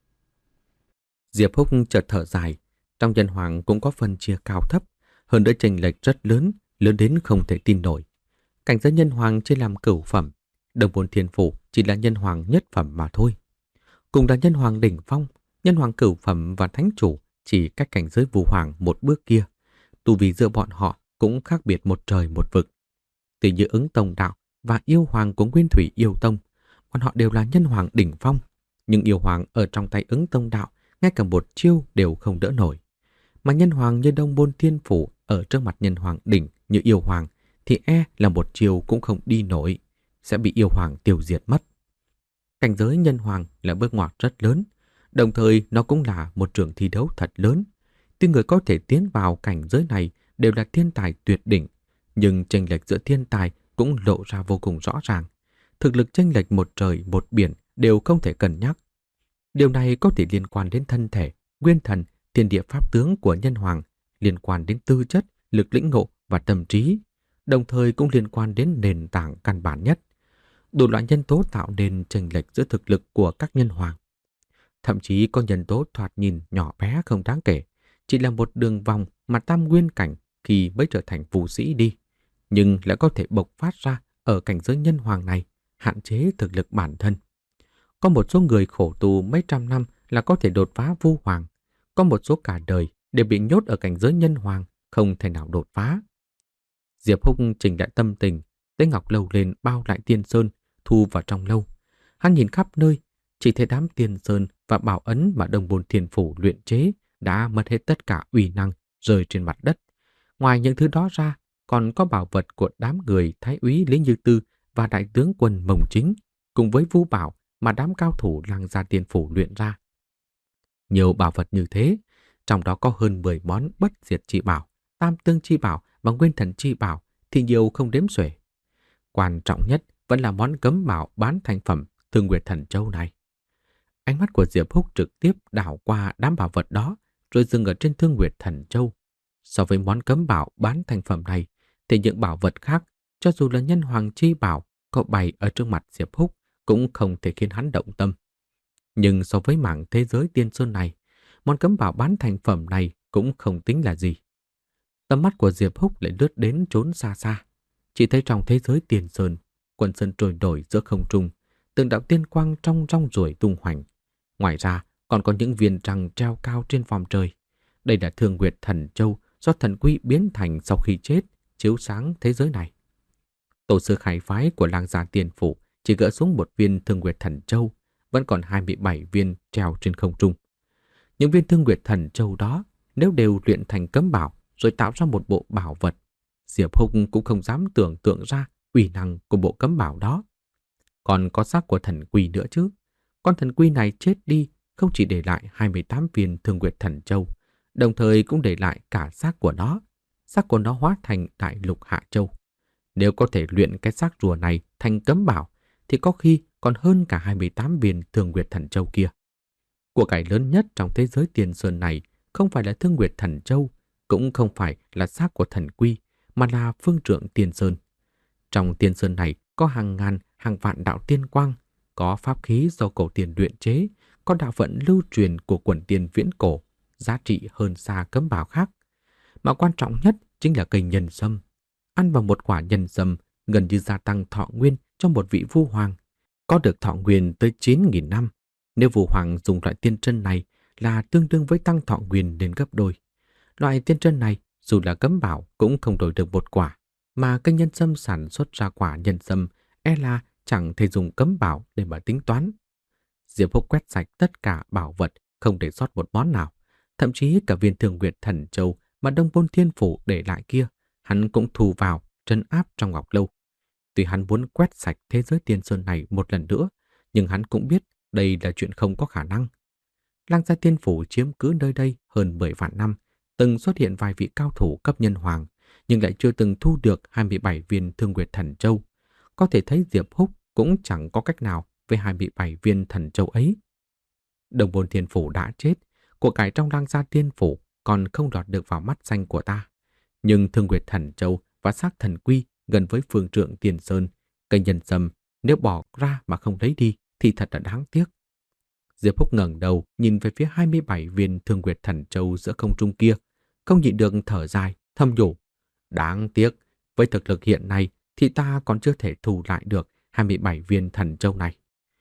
A: Diệp Húc chợt thở dài, trong Nhân Hoàng cũng có phần chia cao thấp, hơn nữa chênh lệch rất lớn, lớn đến không thể tin nổi. Cảnh giới Nhân Hoàng chỉ làm cửu phẩm, Đồng Môn Thiên Phủ chỉ là Nhân Hoàng nhất phẩm mà thôi. Cùng là Nhân Hoàng đỉnh phong, Nhân Hoàng cửu phẩm và Thánh Chủ chỉ cách cảnh giới Vũ Hoàng một bước kia. Tu vi giữa bọn họ cũng khác biệt một trời một vực. Từ như Ứng Tông Đạo và Yêu Hoàng của Nguyên Thủy Yêu Tông, bọn họ đều là Nhân Hoàng đỉnh phong, nhưng Yêu Hoàng ở trong tay Ứng Tông Đạo ngay cả một chiêu đều không đỡ nổi. Mà Nhân Hoàng như Đông Môn Thiên Phủ ở trước mặt Nhân Hoàng đỉnh như Yêu Hoàng thì e là một chiêu cũng không đi nổi, sẽ bị Yêu Hoàng tiêu diệt mất. Cảnh giới Nhân Hoàng là bước ngoặt rất lớn, đồng thời nó cũng là một trường thi đấu thật lớn. Tuy người có thể tiến vào cảnh giới này đều là thiên tài tuyệt đỉnh, nhưng chênh lệch giữa thiên tài cũng lộ ra vô cùng rõ ràng. Thực lực chênh lệch một trời một biển đều không thể cân nhắc. Điều này có thể liên quan đến thân thể, nguyên thần, thiên địa pháp tướng của Nhân Hoàng, liên quan đến tư chất, lực lĩnh ngộ và tâm trí, đồng thời cũng liên quan đến nền tảng căn bản nhất. Đủ loại nhân tố tạo nên chênh lệch giữa thực lực của các Nhân Hoàng. Thậm chí có nhân tố thoạt nhìn nhỏ bé không đáng kể, chỉ là một đường vòng mà tam nguyên cảnh khi mới trở thành vũ sĩ đi, nhưng lại có thể bộc phát ra ở cảnh giới Nhân Hoàng này, hạn chế thực lực bản thân. Có một số người khổ tù mấy trăm năm là có thể đột phá Vũ Hoàng, có một số cả đời đều bị nhốt ở cảnh giới Nhân Hoàng, không thể nào đột phá. Diệp Húc chỉnh lại tâm tình, lấy ngọc lâu lên bao lại tiên sơn, thu vào trong lâu. Hắn nhìn khắp nơi, chỉ thấy đám tiên sơn và bảo ấn mà Đồng Môn Thiên Phủ luyện chế đã mất hết tất cả uy năng, rơi trên mặt đất. Ngoài những thứ đó ra, còn có bảo vật của đám người Thái úy Lý Như Tư và Đại tướng quân Mông Chính, cùng với vũ bảo mà đám cao thủ Lăng Gia Tiên Phủ luyện ra. Nhiều bảo vật như thế, trong đó có hơn mười món bất diệt chi bảo, tam tương chi bảo và nguyên thần chi bảo thì nhiều không đếm xuể. Quan trọng nhất vẫn là món cấm bảo bán thành phẩm Thương Nguyệt Thần Châu này. Ánh mắt của Diệp Húc trực tiếp đảo qua đám bảo vật đó, rồi dừng ở trên Thương Nguyệt Thần Châu. So với món cấm bảo bán thành phẩm này, thì những bảo vật khác, cho dù là Nhân Hoàng chi bảo có bày ở trước mặt Diệp Húc, cũng không thể khiến hắn động tâm. Nhưng so với mảng thế giới tiên sơn này, món cấm bảo bán thành phẩm này cũng không tính là gì. Tầm mắt của Diệp Húc lại lướt đến trốn xa xa. Chỉ thấy trong thế giới tiên sơn, quần sơn trôi nổi giữa không trung, từng đạo tiên quang trong rong ruổi tung hoành. Ngoài ra, còn có những viên trăng treo cao trên vòm trời. Đây là Thương Nguyệt Thần Châu do thần quy biến thành sau khi chết, chiếu sáng thế giới này. Tổ sư khai phái của Lăng Gia Tiên Phủ chỉ gỡ xuống một viên Thương Nguyệt Thần Châu, vẫn còn hai mươi bảy viên treo trên không trung. Những viên Thương Nguyệt Thần Châu đó, nếu đều luyện thành cấm bảo rồi tạo ra một bộ bảo vật, Diệp Húc cũng không dám tưởng tượng ra uy năng của bộ cấm bảo đó. Còn có xác của thần quy nữa chứ. Con thần quy này chết đi không chỉ để lại hai mươi tám viên Thương Nguyệt Thần Châu, đồng thời cũng để lại cả xác của nó. Xác của nó hóa thành Đại Lục Hạ Châu. Nếu có thể luyện cái xác rùa này thành cấm bảo, thì có khi còn hơn cả hai mươi tám viên Thương Nguyệt Thần Châu kia. Của cải lớn nhất trong thế giới tiền sơn này không phải là Thương Nguyệt Thần Châu, cũng không phải là xác của thần quy, mà là phương trượng tiên sơn. Trong tiên sơn này có hàng ngàn, hàng vạn đạo tiên quang, có pháp khí do cổ tiền luyện chế, có đạo vận lưu truyền của quần tiên viễn cổ, giá trị hơn xa cấm bảo khác. Mà quan trọng nhất chính là cây nhân sâm. Ăn vào một quả nhân sâm gần như gia tăng thọ nguyên cho một vị Vũ Hoàng, có được thọ nguyên tới chín nghìn năm. Nếu Vũ Hoàng dùng loại tiên trân này là tương đương với tăng thọ nguyên lên gấp đôi. Loại tiên trân này dù là cấm bảo cũng không đổi được một quả, mà cây nhân sâm sản xuất ra quả nhân sâm e là chẳng thể dùng cấm bảo để mà tính toán. Diệp Húc quét sạch tất cả bảo vật, không để sót một món nào, thậm chí cả viên Thương Nguyệt Thần Châu mà Đông Môn Thiên Phủ để lại kia, hắn cũng thu vào, trấn áp trong ngọc lâu. Tuy hắn muốn quét sạch thế giới tiên sơn này một lần nữa, nhưng hắn cũng biết đây là chuyện không có khả năng. Lang Gia Tiên Phủ chiếm cứ nơi đây hơn mười vạn năm, từng xuất hiện vài vị cao thủ cấp nhân hoàng, nhưng lại chưa từng thu được hai mươi bảy viên Thương Nguyệt Thần Châu. Có thể thấy Diệp Húc cũng chẳng có cách nào với hai mươi bảy viên thần châu ấy. Đồng Môn Thiên Phủ đã chết, của cải trong Lang Gia Tiên Phủ còn không lọt được vào mắt xanh của ta. Nhưng Thương Nguyệt Thần Châu và xác thần quy gần với phương trượng Tiền Sơn, cây nhân sâm, nếu bỏ ra mà không lấy đi thì thật là đáng tiếc. Diệp Húc ngẩng đầu nhìn về phía hai mươi bảy viên Thương Nguyệt Thần Châu giữa không trung kia, không nhịn được thở dài, thầm nhủ. Đáng tiếc, với thực lực hiện nay thì ta còn chưa thể thu lại được hai mươi bảy viên thần châu này.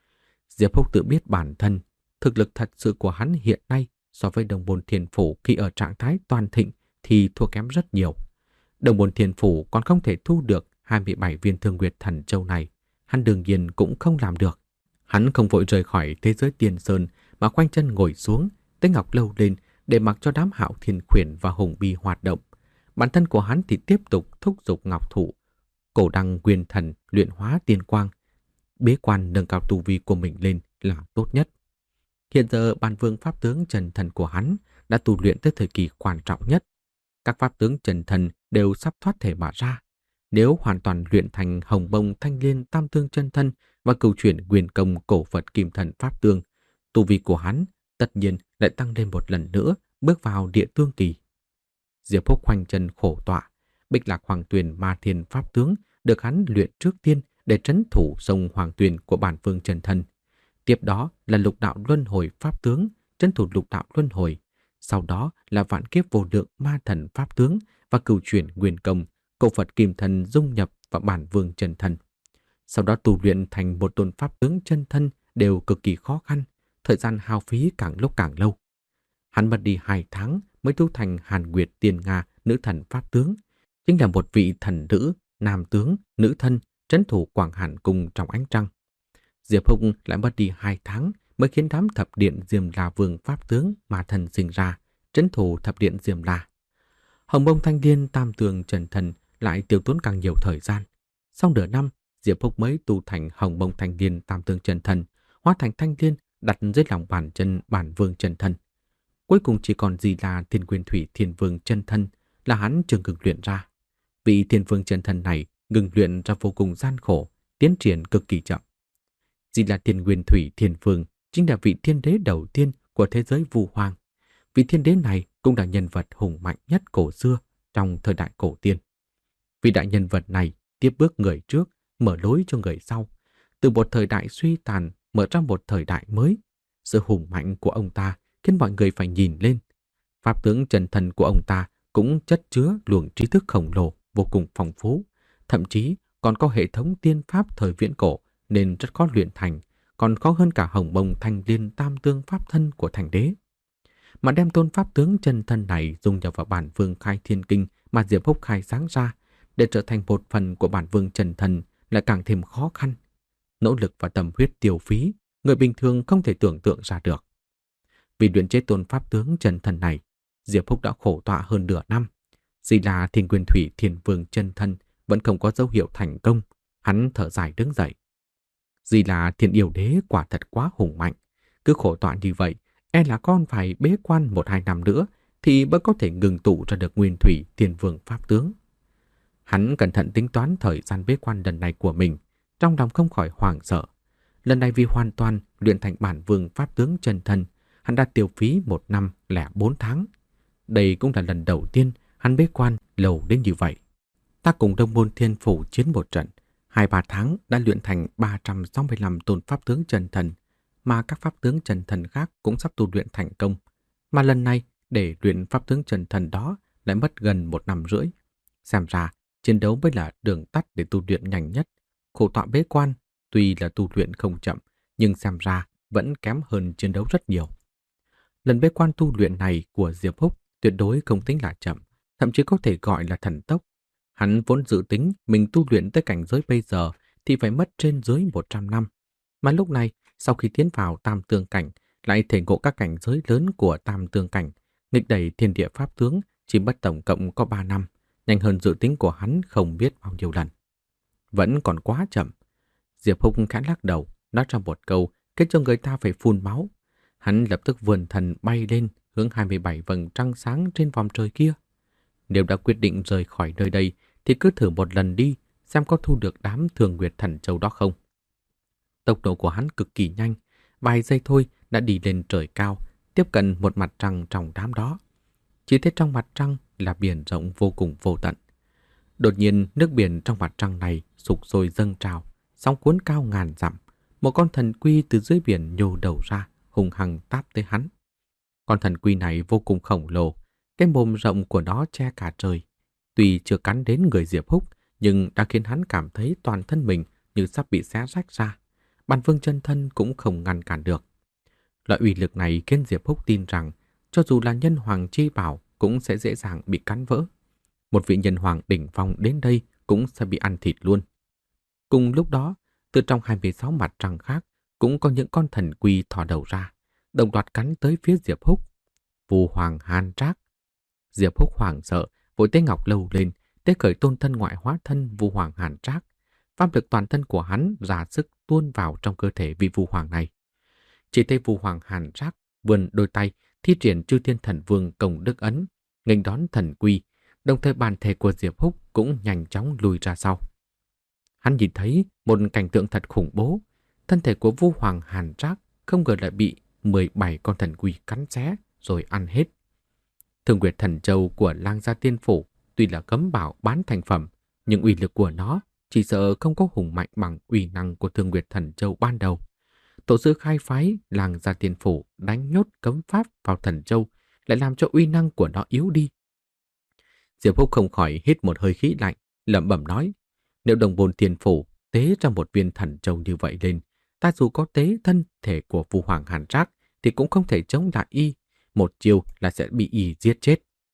A: Diệp Húc tự biết bản thân, thực lực thật sự của hắn hiện nay so với Đồng Môn Thiên Phủ khi ở trạng thái toàn thịnh thì thua kém rất nhiều. Đồng Môn Thiên Phủ còn không thể thu được hai mươi bảy viên Thương Nguyệt Thần Châu này, hắn đương nhiên cũng không làm được. Hắn không vội rời khỏi thế giới Tiên Sơn mà khoanh chân ngồi xuống, tới ngọc lâu lên để mặc cho đám Hạo Thiên Khuyển và Hùng Bi hoạt động. Bản thân của hắn thì tiếp tục thúc giục ngọc thụ, cổ đăng quyền thần luyện hóa tiên quang, bế quan nâng cao tu vi của mình lên là tốt nhất. Hiện giờ bản vương pháp tướng Trần Thần của hắn đã tu luyện tới thời kỳ quan trọng nhất. Các pháp tướng Trần Thần đều sắp thoát thể mà ra. Nếu hoàn toàn luyện thành Hồng Bông Thanh Liên Tam Tương Chân Thân và cửu chuyển Quyền Công Cổ Phật Kim Thần Pháp Tương, tu vi của hắn tất nhiên lại tăng lên một lần nữa, bước vào địa tương kỳ. Diệp Húc khoanh chân khổ tọa, Bích Lạc Hoàng Tuyền Ma Thiên Pháp Tướng được hắn luyện trước tiên để trấn thủ sông Hoàng Tuyền của bản vương Trần Thân. Tiếp đó là Lục Đạo Luân Hồi Pháp Tướng, trấn thủ Lục Đạo Luân Hồi. Sau đó là Vạn Kiếp Vô Lượng Ma Thần Pháp Tướng và cửu chuyển Nguyên Công, Cổ Phật Kim Thần dung nhập vào bản vương Trần Thân. Sau đó tu luyện thành một tôn pháp tướng chân thân đều cực kỳ khó khăn, thời gian hao phí càng lúc càng lâu. Hắn mất đi hai tháng mới tu thành Hàn Nguyệt Tiên Nga nữ thần pháp tướng, chính là một vị thần nữ, nam tướng, nữ thân, trấn thủ Quảng Hàn Cung trong ánh trăng. Diệp Húc lại mất đi hai tháng mới khiến đám thập điện Diêm La Vương pháp tướng mà thần sinh ra, trấn thủ thập điện Diêm La. Hồng Bông Thanh Liên Tam Tường Trần Thần lại tiêu tốn càng nhiều thời gian. Sau nửa năm, Diệp Húc mới tu thành Hồng Bông Thanh Liên Tam Tường Trần Thần, hóa thành thanh liên đặt dưới lòng bàn chân bản vương Trần Thân. Cuối cùng chỉ còn gì là Thiên Nguyên Thủy Thiên Vương Chân Thân là hắn chưa ngừng luyện ra. Vị Thiên Vương Chân Thân này ngừng luyện ra vô cùng gian khổ, tiến triển cực kỳ chậm. Chỉ là Thiên Nguyên Thủy Thiên Vương chính là vị thiên đế đầu tiên của thế giới Vu Hoang. Vị thiên đế này cũng là nhân vật hùng mạnh nhất cổ xưa trong thời đại cổ tiên. Vị đại nhân vật này tiếp bước người trước, mở lối cho người sau, từ một thời đại suy tàn mở ra một thời đại mới. Sự hùng mạnh của ông ta khiến mọi người phải nhìn lên. Pháp tướng Trần Thần của ông ta cũng chất chứa luồng trí thức khổng lồ vô cùng phong phú, thậm chí còn có hệ thống tiên pháp thời viễn cổ nên rất khó luyện thành, còn khó hơn cả Hồng Bông Thanh Liên Tam Tương Pháp Thân của thành đế. Mà đem tôn pháp tướng Trần Thân này dung nhập vào bản vương Khai Thiên Kinh mà Diệp Húc khai sáng ra để trở thành một phần của bản vương Trần Thần lại càng thêm khó khăn. Nỗ lực và tâm huyết tiêu phí, người bình thường không thể tưởng tượng ra được. Vì luyện chế tôn pháp tướng Trần Thần này, Diệp Húc đã khổ tọa hơn nửa năm. Chỉ là Thiên Nguyên Thủy Thiên Vương Chân Thân vẫn không có dấu hiệu thành công, hắn thở dài đứng dậy. Chỉ là Thiên Yêu Đế quả thật quá hùng mạnh, cứ khổ tọa như vậy, e là con phải bế quan một hai năm nữa thì mới có thể ngừng tụ ra được Nguyên Thủy Thiên Vương Pháp Tướng. Hắn cẩn thận tính toán thời gian bế quan lần này của mình, trong lòng không khỏi hoảng sợ. Lần này vì hoàn toàn luyện thành bản vương Pháp Tướng Chân Thân, hắn đã tiêu phí một năm lẻ bốn tháng. Đây cũng là lần đầu tiên hắn bế quan lâu đến như vậy. Ta cùng Đông Môn Thiên Phủ chiến một trận, hai ba tháng đã luyện thành ba trăm sáu mươi lăm tôn Pháp Tướng Chân Thần, mà các Pháp Tướng Chân Thần khác cũng sắp tu luyện thành công. Mà lần này, để luyện Pháp Tướng Chân Thần đó lại mất gần một năm rưỡi. Xem ra, chiến đấu mới là đường tắt để tu luyện nhanh nhất. Khổ tọa bế quan, tuy là tu luyện không chậm, nhưng xem ra vẫn kém hơn chiến đấu rất nhiều. Lần bế quan tu luyện này của Diệp Húc tuyệt đối không tính là chậm, thậm chí có thể gọi là thần tốc. Hắn vốn dự tính mình tu luyện tới cảnh giới bây giờ thì phải mất trên dưới một trăm năm. Mà lúc này, sau khi tiến vào tam tương cảnh, lại thể ngộ các cảnh giới lớn của tam tương cảnh, nghịch đẩy thiên địa pháp tướng chỉ mất tổng cộng có ba năm, nhanh hơn dự tính của hắn không biết bao nhiêu lần. Vẫn còn quá chậm. Diệp Húc khẽ lắc đầu, nói ra một câu, khiến cho người ta phải phun máu. Hắn lập tức vươn thần bay lên, hướng hai mươi bảy vầng trăng sáng trên vòm trời kia. Nếu đã quyết định rời khỏi nơi đây, thì cứ thử một lần đi, xem có thu được đám Thường Nguyệt Thần Châu đó không. Tốc độ của hắn cực kỳ nhanh, vài giây thôi đã đi lên trời cao, tiếp cận một mặt trăng trong đám đó. Chỉ thấy trong mặt trăng là biển rộng vô cùng vô tận. Đột nhiên nước biển trong mặt trăng này sục sôi dâng trào, sóng cuốn cao ngàn dặm. Một con thần quy từ dưới biển nhô đầu ra, hùng hăng táp tới hắn. Con thần quy này vô cùng khổng lồ, cái mồm rộng của nó che cả trời. Tuy chưa cắn đến người Diệp Húc, nhưng đã khiến hắn cảm thấy toàn thân mình như sắp bị xé rách ra. Bản vương chân thân cũng không ngăn cản được. Loại uy lực này khiến Diệp Húc tin rằng cho dù là nhân hoàng chi bảo cũng sẽ dễ dàng bị cắn vỡ. Một vị nhân hoàng đỉnh phong đến đây cũng sẽ bị ăn thịt luôn. Cùng lúc đó, từ trong hai mươi sáu mặt trăng khác cũng có những con thần quy thò đầu ra, đồng loạt cắn tới phía Diệp Húc. Vu Hoàng Hàn Trác. Diệp Húc hoảng sợ, vội tay ngọc lâu lên, tế khởi tôn thân ngoại hóa thân Vu Hoàng Hàn Trác. Pháp lực toàn thân của hắn ra sức tuôn vào trong cơ thể vị Vu Hoàng này. Chỉ thấy Vu Hoàng Hàn Trác vươn đôi tay, thi triển Chư Thiên Thần Vương Công Đức Ấn, nghênh đón thần quy, đồng thời bản thể của Diệp Húc cũng nhanh chóng lùi ra sau. Hắn nhìn thấy một cảnh tượng thật khủng bố, thân thể của Vu Hoàng Hàn Trác không ngờ lại bị mười bảy con thần quy cắn xé rồi ăn hết. Thường Nguyệt Thần Châu của Lang Gia Tiên Phủ tuy là cấm bảo bán thành phẩm, nhưng uy lực của nó chỉ sợ không có hùng mạnh bằng uy năng của Thường Nguyệt Thần Châu ban đầu. Tổ sư khai phái Lang Gia Tiên Phủ đánh nhốt cấm pháp vào Thần Châu, lại làm cho uy năng của nó yếu đi. Diệp Húc không khỏi hít một hơi khí lạnh, lẩm bẩm nói: nếu Đồng Bồn Tiên Phủ tế ra một viên Thần Châu như vậy lên, ta dù có tế thân thể của Vu Hoàng Hàn Trác thì cũng không thể chống lại y, một chiêu là sẽ bị y giết chết.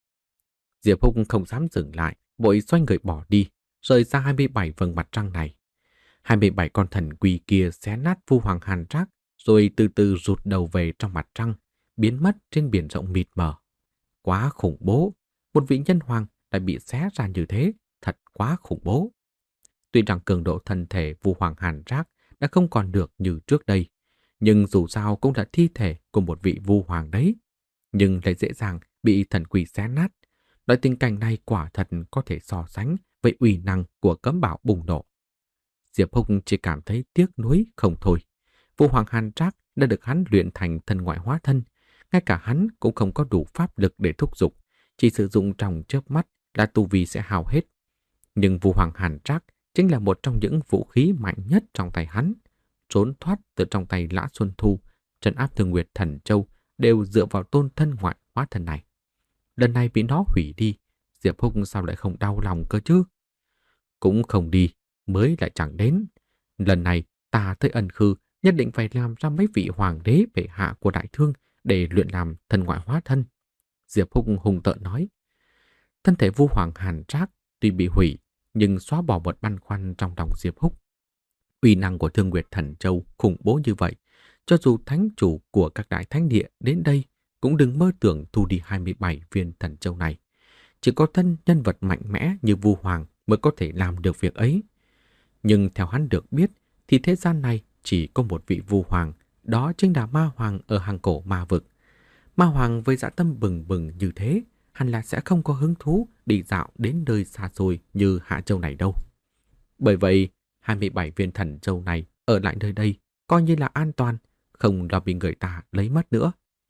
A: Diệp Húc không dám dừng lại, vội xoay người bỏ đi, rời ra hai mươi bảy vầng mặt trăng này. hai mươi bảy con thần quy kia xé nát Vu Hoàng Hàn Trác, rồi từ từ rụt đầu về trong mặt trăng, biến mất trên biển rộng mịt mờ. Quá khủng bố, một vị nhân hoàng lại bị xé ra như thế, thật quá khủng bố. Tuy rằng cường độ thân thể Vu Hoàng Hàn Trác đã không còn được như trước đây, nhưng dù sao cũng là thi thể của một vị Vu Hoàng đấy, nhưng lại dễ dàng bị thần quỷ xé nát. Loại tình cảnh này quả thật có thể so sánh với uy năng của cấm bảo bùng nổ. Diệp Húc chỉ cảm thấy tiếc nuối không thôi. Vu Hoàng Hàn Trác đã được hắn luyện thành thân ngoại hóa thân, ngay cả hắn cũng không có đủ pháp lực để thúc giục, chỉ sử dụng trong chớp mắt là tu vi sẽ hao hết. Nhưng Vu Hoàng Hàn Trác chính là một trong những vũ khí mạnh nhất trong tay hắn. Trốn thoát từ trong tay Lã Xuân Thu, trấn áp Thường Nguyệt Thần Châu đều dựa vào tôn thân ngoại hóa thân này. Lần này bị nó hủy đi, Diệp Húc sao lại không đau lòng cơ chứ? Cũng không đi, mới lại chẳng đến. Lần này ta tới Ân Khư nhất định phải làm ra mấy vị hoàng đế bệ hạ của Đại Thương để luyện làm thân ngoại hóa thân. Diệp Húc hùng tợn nói. Thân thể Vu Hoàng Hàn Trác tuy bị hủy, nhưng xóa bỏ một băn khoăn trong lòng Diệp Húc. Uy năng của Thương Nguyệt Thần Châu khủng bố như vậy, cho dù thánh chủ của các đại thánh địa đến đây cũng đừng mơ tưởng thu đi hai mươi bảy viên Thần Châu này. Chỉ có thân nhân vật mạnh mẽ như Vu Hoàng mới có thể làm được việc ấy. Nhưng theo hắn được biết thì thế gian này chỉ có một vị Vu Hoàng, đó chính là Ma Hoàng ở hàng cổ ma vực. Ma Hoàng với dã tâm bừng bừng như thế, hẳn là sẽ không có hứng thú đi dạo đến nơi xa xôi như Hạ Châu này đâu. Bởi vậy, hai mươi bảy viên Thần Châu này ở lại nơi đây coi như là an toàn, không lo bị người ta lấy mất nữa.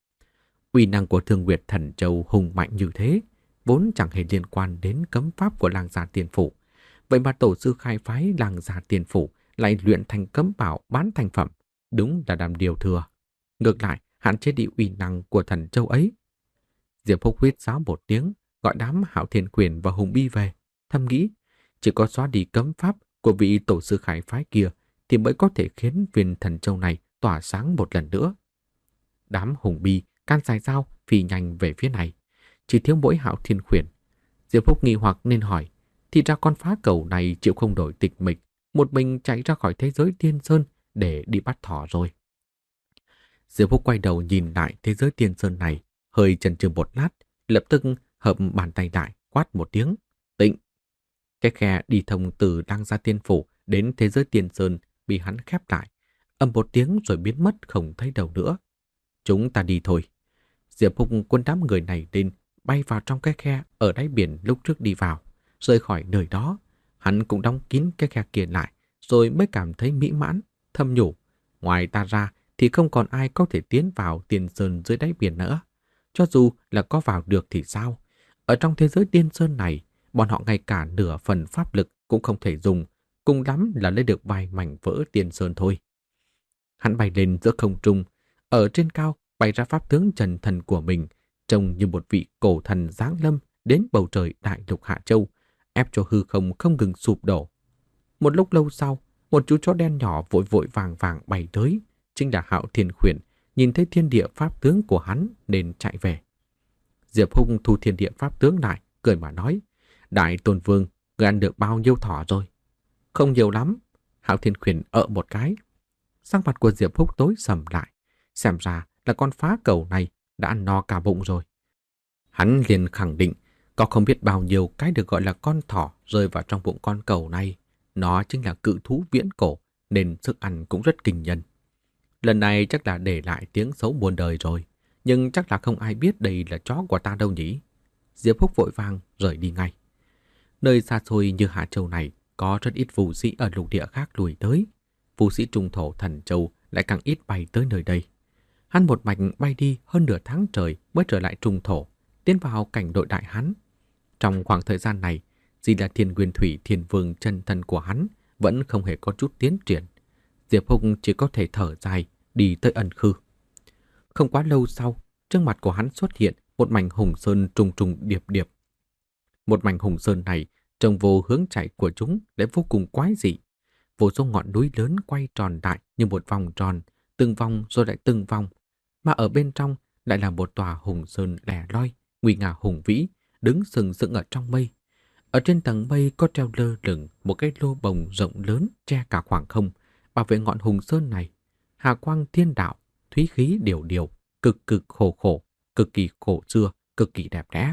A: Uy năng của Thương Nguyệt Thần Châu hùng mạnh như thế, vốn chẳng hề liên quan đến cấm pháp của Lang Gia Tiên Phủ. Vậy mà tổ sư khai phái Lang Gia Tiên Phủ lại luyện thành cấm bảo bán thành phẩm, đúng là đàm điều thừa. Ngược lại, hạn chế đi uy năng của Thần Châu ấy. Diệp Húc huýt sáo một tiếng, gọi đám Hạo Thiên Quyền và Hùng Bi về, thầm nghĩ chỉ có xóa đi cấm pháp của vị tổ sư khai phái kia thì mới có thể khiến viên Thần Châu này tỏa sáng một lần nữa. Đám Hùng Bi can dài dao phi nhanh về phía này, chỉ thiếu mỗi Hạo Thiên Quyền. Diệp Húc nghi hoặc nên hỏi, thì ra con phá cầu này chịu không đổi tịch mịch, một mình chạy ra khỏi thế giới Tiên Sơn để đi bắt thỏ rồi. Diệp Húc quay đầu nhìn lại thế giới Tiên Sơn này, hơi chần chừ một lát, lập tức hợp bàn tay lại, quát một tiếng. Tịnh! Cái khe đi thông từ Lăng Gia Tiên Phủ đến thế giới Tiên Sơn bị hắn khép lại, ầm một tiếng rồi biến mất không thấy đâu nữa. Chúng ta đi thôi. Diệp Húc quân đám người này lên, bay vào trong cái khe ở đáy biển lúc trước đi vào, rời khỏi nơi đó. Hắn cũng đóng kín cái khe kia lại, rồi mới cảm thấy mỹ mãn, thầm nhủ. Ngoài ta ra thì không còn ai có thể tiến vào Tiên Sơn dưới đáy biển nữa. Cho dù là có vào được thì sao? Ở trong thế giới Tiên Sơn này, bọn họ ngay cả nửa phần pháp lực cũng không thể dùng, cùng lắm là lấy được vài mảnh vỡ Tiên Sơn thôi. Hắn bay lên giữa không trung, ở trên cao bày ra pháp tướng trần thần của mình, trông như một vị cổ thần giáng lâm đến bầu trời đại lục Hạ Châu, ép cho hư không không ngừng sụp đổ. Một lúc lâu sau, một chú chó đen nhỏ vội vội vàng vàng bay tới, chính là Hạo Thiên Khuyển, nhìn thấy thiên địa pháp tướng của hắn nên chạy về. Diệp Húc thu thiên địa pháp tướng lại, cười mà nói, Đại Tôn Vương, người ăn được bao nhiêu thỏ rồi? Không nhiều lắm. Hạo Thiên Khuyển ợ một cái. Sắc mặt của Diệp Húc tối sầm lại, xem ra là con phá cầu này đã ăn no cả bụng rồi. Hắn liền khẳng định có không biết bao nhiêu cái được gọi là con thỏ rơi vào trong bụng con cầu này. Nó chính là cự thú viễn cổ, nên sức ăn cũng rất kinh nhân. Lần này chắc là để lại tiếng xấu muôn đời rồi, nhưng chắc là không ai biết đây là chó của ta đâu nhỉ. Diệp Húc vội vàng rời đi ngay. Nơi xa xôi như Hạ Châu này có rất ít phù sĩ ở lục địa khác lùi tới. Phù sĩ trung thổ Thần Châu lại càng ít bay tới nơi đây. Hắn một mạch bay đi hơn nửa tháng trời mới trở lại trung thổ, tiến vào cảnh đội đại hắn. Trong khoảng thời gian này, Di là Thiên Nguyên Thủy Thiên Vương chân thân của hắn vẫn không hề có chút tiến triển. Diệp Húc chỉ có thể thở dài đi tới Ân Khư. Không quá lâu sau, trước mặt của hắn xuất hiện một mảnh hùng sơn trùng trùng điệp điệp. Một mảnh hùng sơn này trông vô hướng chạy của chúng lại vô cùng quái dị. Vô số ngọn núi lớn quay tròn đại như một vòng tròn, từng vòng rồi lại từng vòng, mà ở bên trong lại là một tòa hùng sơn lẻ loi, nguy nga hùng vĩ, đứng sừng sững ở trong mây. Ở trên tầng mây có treo lơ lửng một cái lô bồng rộng lớn che cả khoảng không, bảo vệ ngọn hùng sơn này. Hà quang thiên đạo, thúy khí điều điều, cực cực khổ khổ, cực kỳ cổ xưa, cực kỳ đẹp đẽ.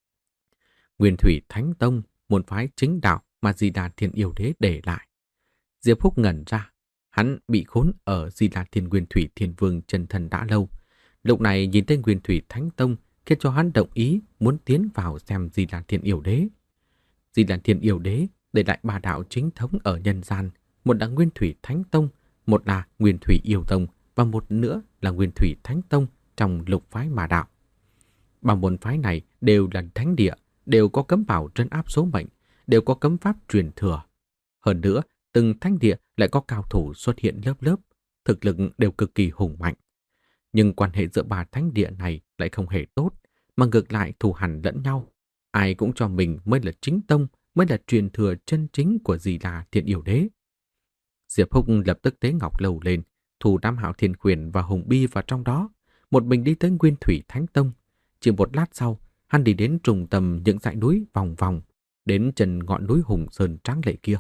A: Nguyên Thủy Thánh Tông, môn phái chính đạo mà Di Đà Thiên Yêu Đế để lại. Diệp Húc ngẩn ra, hắn bị khốn ở Di Đà Thiên Nguyên Thủy Thiên Vương chân thân đã lâu. Lúc này nhìn thấy Nguyên Thủy Thánh Tông khiến cho hắn động ý muốn tiến vào xem Di Đà Thiên Yêu Đế. Di Đà Thiên Yêu Đế để lại ba đạo chính thống ở nhân gian, một là Nguyên Thủy Thánh Tông, một là Nguyên Thủy Yêu Tông và một nữa là Nguyên Thủy Thánh Tông trong lục phái Ma đạo. Ba môn phái này đều là thánh địa, đều có cấm bảo trấn áp số mệnh, đều có cấm pháp truyền thừa. Hơn nữa, từng thánh địa lại có cao thủ xuất hiện lớp lớp, thực lực đều cực kỳ hùng mạnh. Nhưng quan hệ giữa ba thánh địa này lại không hề tốt, mà ngược lại thù hằn lẫn nhau. Ai cũng cho mình mới là chính tông, mới là truyền thừa chân chính của Di Đà Thiên Yêu Đế. Diệp Húc lập tức tế ngọc lầu lên, thu đám Hạo Thiên Khuyển và Hùng Bi vào trong đó, một mình đi tới Nguyên Thủy Thánh Tông. Chỉ một lát sau, hắn đi đến trung tâm những dãy núi vòng vòng, đến chân ngọn núi Hùng Sơn tráng lệ kia.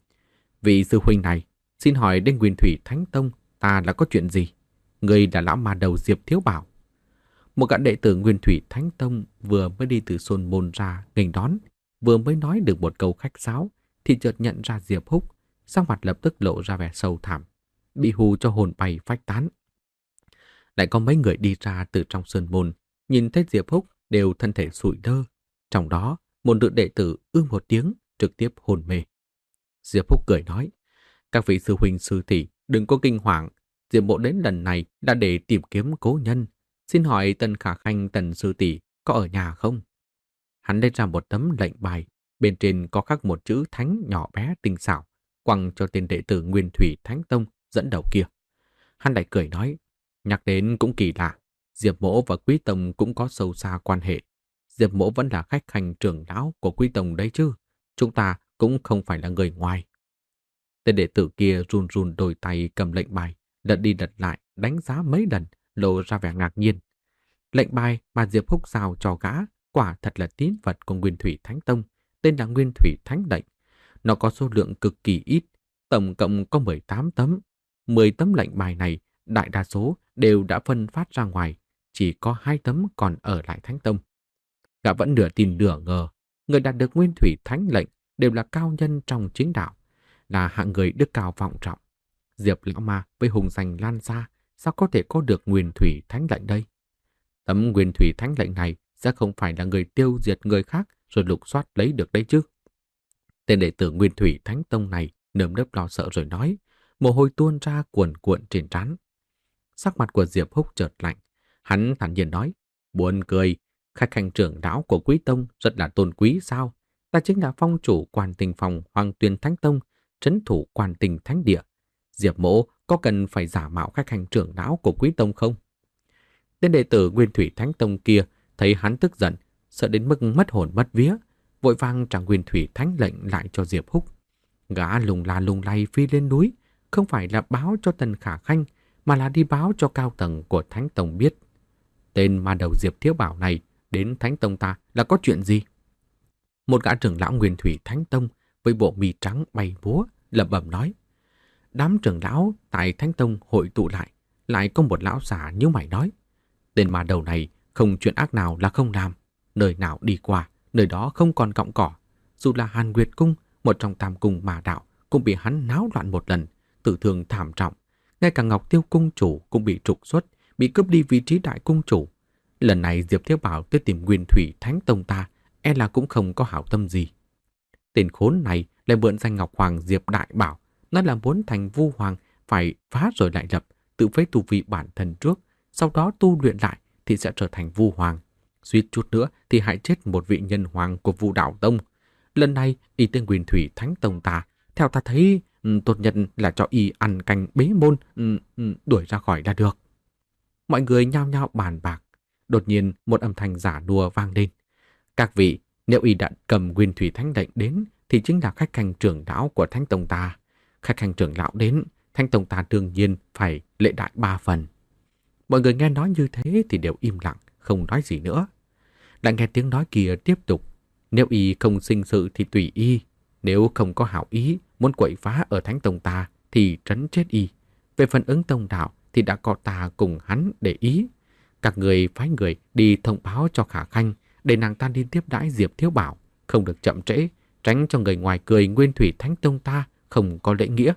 A: Vị sư huynh này, xin hỏi đến Nguyên Thủy Thánh Tông ta là có chuyện gì? Người là lão ma đầu Diệp Thiếu Bảo. Một gã đệ tử Nguyên Thủy Thánh Tông vừa mới đi từ Sơn Môn ra nghênh đón, vừa mới nói được một câu khách sáo thì chợt nhận ra Diệp Húc, sắc mặt lập tức lộ ra vẻ sâu thẳm, bị hù cho hồn bay phách tán. Lại có mấy người đi ra từ trong Sơn Môn, nhìn thấy Diệp Húc đều thân thể sụi lơ, trong đó một nữ đệ tử ư một tiếng trực tiếp hôn mê. Diệp Húc cười nói, các vị sư huynh sư tỷ đừng có kinh hoàng, Diệp Mộ đến lần này là để tìm kiếm cố nhân. Xin hỏi Tần Khả Khanh Tần sư tỷ có ở nhà không? Hắn lấy ra một tấm lệnh bài, bên trên có khắc một chữ thánh nhỏ bé tinh xảo, quăng cho tên đệ tử Nguyên Thủy Thánh Tông dẫn đầu kia. Hắn lại cười nói, nhắc đến cũng kỳ lạ, Diệp Mỗ và Quý Tông cũng có sâu xa quan hệ. Diệp Mỗ vẫn là khách hành trưởng lão của Quý Tông đấy chứ, chúng ta cũng không phải là người ngoài. Tên đệ tử kia run run đôi tay cầm lệnh bài, lật đi lật lại, đánh giá mấy lần, lộ ra vẻ ngạc nhiên. Lệnh bài mà Diệp Húc giao cho gã quả thật là tín vật của Nguyên Thủy Thánh Tông, tên là Nguyên Thủy Thánh lệnh. Nó có số lượng cực kỳ ít, tổng cộng có mười tám tấm. mười tấm lệnh bài này, đại đa số đều đã phân phát ra ngoài, chỉ có hai tấm còn ở lại Thánh Tông. Gã vẫn nửa tin nửa ngờ, người đạt được nguyên thủy thánh lệnh đều là cao nhân trong chính đạo, là hạng người đức cao vọng trọng. Diệp lão ma với hùng danh lan xa, sao có thể có được nguyên thủy thánh lệnh đây? Tấm nguyên thủy thánh lệnh này sẽ không phải là người tiêu diệt người khác rồi lục soát lấy được đấy chứ. Tên đệ tử Nguyên Thủy Thánh Tông này nơm nớp lo sợ rồi nói, mồ hôi tuôn ra cuồn cuộn trên trán. Sắc mặt của Diệp Húc chợt lạnh, hắn thản nhiên nói, buồn cười, khách hành trưởng lão của Quý Tông rất là tôn quý sao? Ta chính là phong chủ Quan Tình Phòng Hoàng Tuyền Thánh Tông, trấn thủ Quan Tình Thánh Địa. Diệp Mỗ có cần phải giả mạo khách hành trưởng lão của Quý Tông không? Tên đệ tử Nguyên Thủy Thánh Tông kia thấy hắn tức giận, sợ đến mức mất hồn mất vía, vội vàng trả Nguyên Thủy Thánh lệnh lại cho Diệp Húc. Gã lùng la lùng lay phi lên núi, không phải là báo cho Tần Khả Khanh, mà là đi báo cho cao tầng của Thánh Tông biết. Tên ma đầu Diệp Thiếu Bảo này đến Thánh Tông ta là có chuyện gì? Một gã trưởng lão Nguyên Thủy Thánh Tông với bộ mì trắng bay múa, lẩm bẩm nói. Đám trưởng lão tại Thánh Tông hội tụ lại, lại có một lão già như mày nói. Tên ma đầu này không chuyện ác nào là không làm, nơi nào đi qua, nơi đó không còn cọng cỏ. Dù là Hàn Nguyệt Cung, một trong tam cung mà đạo, cũng bị hắn náo loạn một lần, tử thương thảm trọng. Ngay cả Ngọc Tiêu Cung chủ cũng bị trục xuất, bị cướp đi vị trí đại cung chủ. Lần này Diệp Thiếu Bảo tới tìm Nguyên Thủy Thánh Tông ta, e là cũng không có hảo tâm gì. Tên khốn này lại mượn danh Ngọc Hoàng Diệp Đại Bảo, nói là muốn thành Vu Hoàng phải phá rồi lại lập, tự phế tu vi bản thân trước, sau đó tu luyện lại thì sẽ trở thành Vu Hoàng. Suýt chút nữa thì hại chết một vị nhân hoàng của Vu Đạo Tông. Lần này y tên Nguyên Thủy Thánh Tông ta, theo ta thấy tốt nhất là cho y ăn canh bế môn, đuổi ra khỏi là được. Mọi người nhao nhao bàn bạc. Đột nhiên một âm thanh giả đùa vang lên. Các vị, nếu y đã cầm Nguyên Thủy Thánh lệnh đến thì chính là khách hành trưởng lão của Thánh Tông ta. Khách hành trưởng lão đến, Thánh Tông ta đương nhiên phải lễ đại ba phần. Mọi người nghe nói như thế thì đều im lặng, không nói gì nữa. Lại nghe tiếng nói kia tiếp tục. Nếu y không sinh sự thì tùy y. Nếu không có hảo ý, muốn quậy phá ở Thánh Tông ta thì trấn chết y. Về phần ứng tông đạo thì đã có ta cùng hắn để ý. Các người phái người đi thông báo cho Khả Khanh để nàng ta đi tiếp đãi Diệp Thiếu Bảo, không được chậm trễ, tránh cho người ngoài cười Nguyên Thủy Thánh Tông ta không có lễ nghĩa.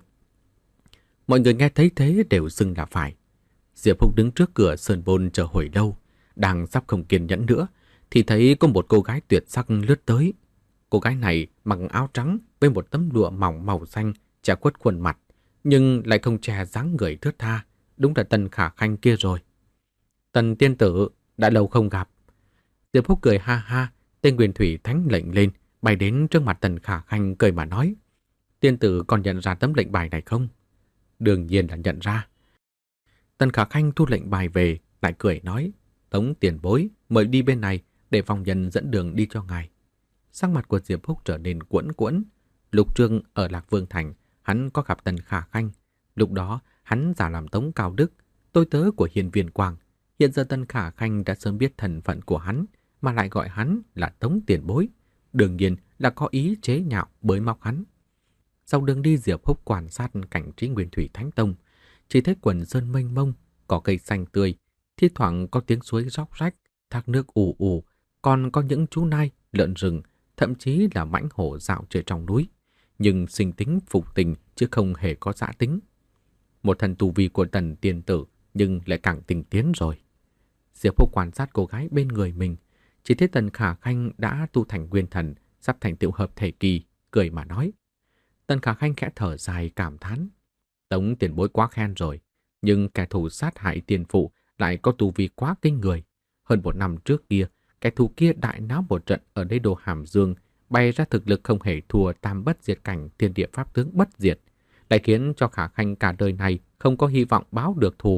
A: Mọi người nghe thấy thế đều xưng là phải. Diệp Húc đứng trước cửa sơn bôn chờ hồi lâu, đang sắp không kiên nhẫn nữa, thì thấy có một cô gái tuyệt sắc lướt tới. Cô gái này mặc áo trắng với một tấm lụa mỏng màu xanh che khuất khuôn mặt, nhưng lại không che dáng người thướt tha, đúng là Tần Khả Khanh kia rồi. Tần tiên tử, đã lâu không gặp. Diệp Húc cười ha ha, tên Nguyên Thủy Thánh lệnh lên, bay đến trước mặt Tần Khả Khanh cười mà nói. Tiên tử còn nhận ra tấm lệnh bài này không? Đương nhiên là nhận ra. Tần Khả Khanh thu lệnh bài về, lại cười nói, Tống tiền bối, mời đi bên này, để phòng nhân dẫn đường đi cho ngài. Sắc mặt của Diệp Húc trở nên cuỗn cuỗn. Lục Trương ở Lạc Vương Thành, hắn có gặp Tần Khả Khanh. Lúc đó, hắn giả làm Tống Cao Đức, tôi tớ của Hiên Viên Quang. Hiện giờ Tần Khả Khanh đã sớm biết thân phận của hắn, mà lại gọi hắn là Tống tiền bối. Đương nhiên là có ý chế nhạo bới móc hắn. Sau đường đi, Diệp Húc quan sát cảnh trí Nguyên Thủy Thánh Tông. Chỉ thấy quần sơn mênh mông, có cây xanh tươi, thi thoảng có tiếng suối róc rách, thác nước ù ù, còn có những chú nai, lợn rừng, thậm chí là mãnh hổ dạo chơi trong núi, nhưng sinh tính phục tình chứ không hề có dã tính. Một thần tu vi của Tần tiên tử nhưng lại càng tinh tiến rồi. Diệp Húc quan sát cô gái bên người mình, chỉ thấy Tần Khả Khanh đã tu thành nguyên thần, sắp thành tựu hợp thể kỳ, cười mà nói. Tần Khả Khanh khẽ thở dài cảm thán. Tống tiền bối quá khen rồi, nhưng kẻ thù sát hại tiền phụ lại có tu vi quá kinh người. Hơn một năm trước kia, kẻ thù kia đại náo một trận ở đế đô Hàm Dương, bày ra thực lực không hề thua tam bất diệt cảnh thiên địa pháp tướng bất diệt, lại khiến cho Khả Khanh cả đời này không có hy vọng báo được thù.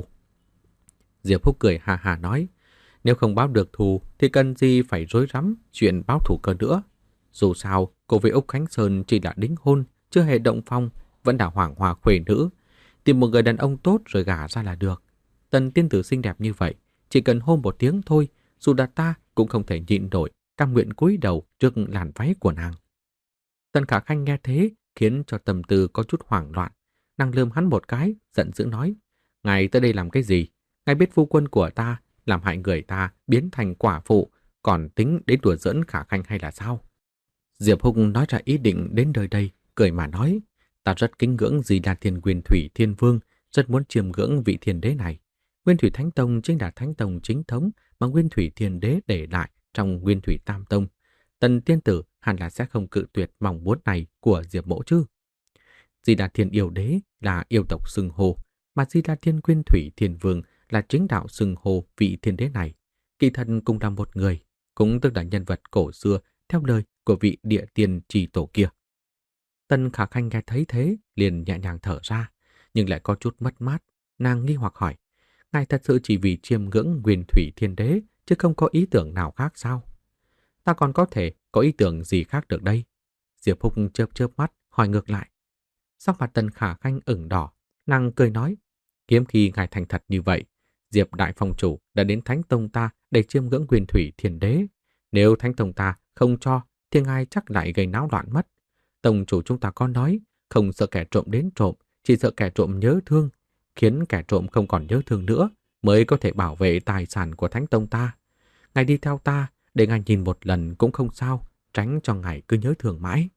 A: Diệp Húc cười hà hà nói, nếu không báo được thù thì cần gì phải rối rắm chuyện báo thù cơ nữa. Dù sao, cô với Úc Khánh Sơn chỉ là đính hôn, chưa hề động phong, vẫn là hoàng hoa khuê nữ. Tìm một người đàn ông tốt rồi gả ra là được. Tần tiên tử xinh đẹp như vậy, chỉ cần hôn một tiếng thôi, dù là ta cũng không thể nhịn nổi, cam nguyện cúi đầu trước làn váy của nàng. Tần Khả Khanh nghe thế khiến cho tâm tư có chút hoảng loạn. Nàng lườm hắn một cái, giận dữ nói, ngài tới đây làm cái gì? Ngài biết phu quân của ta làm hại người ta biến thành quả phụ, còn tính đến đùa giỡn Khả Khanh hay là sao? Diệp Húc nói ra ý định đến nơi đây, cười mà nói, ta rất kính ngưỡng Di Đà Thiên Nguyên Thủy Thiên Vương, rất muốn chiêm ngưỡng vị thiên đế này. Nguyên Thủy Thánh Tông chính là thánh tông chính thống mà Nguyên Thủy Thiên Đế để lại trong Nguyên Thủy Tam Tông. Tần tiên tử hẳn là sẽ không cự tuyệt mong muốn này của Diệp Mỗ chứ. Di Đà Thiên Yêu Đế là yêu tộc xưng hô, mà Di Đà Thiên Nguyên Thủy Thiên Vương là chính đạo xưng hô vị thiên đế này. Kỳ thần cũng là một người, cũng tức là nhân vật cổ xưa theo lời của vị địa tiên trì tổ kia. Tần Khả Khanh nghe thấy thế, liền nhẹ nhàng thở ra, nhưng lại có chút mất mát. Nàng nghi hoặc hỏi, ngài thật sự chỉ vì chiêm ngưỡng Nguyên Thủy Thiên Đế, chứ không có ý tưởng nào khác sao? Ta còn có thể có ý tưởng gì khác được đây? Diệp Húc chớp chớp mắt, hỏi ngược lại. Sắc mặt Tần Khả Khanh ửng đỏ, nàng cười nói, hiếm khi ngài thành thật như vậy, Diệp Đại Phong Chủ đã đến Thánh Tông ta để chiêm ngưỡng Nguyên Thủy Thiên Đế. Nếu Thánh Tông ta không cho, thì ngài chắc lại gây náo loạn mất. Tông chủ chúng ta có nói, không sợ kẻ trộm đến trộm, chỉ sợ kẻ trộm nhớ thương, khiến kẻ trộm không còn nhớ thương nữa, mới có thể bảo vệ tài sản của Thánh Tông ta. Ngài đi theo ta, để ngài nhìn một lần cũng không sao, tránh cho ngài cứ nhớ thương mãi.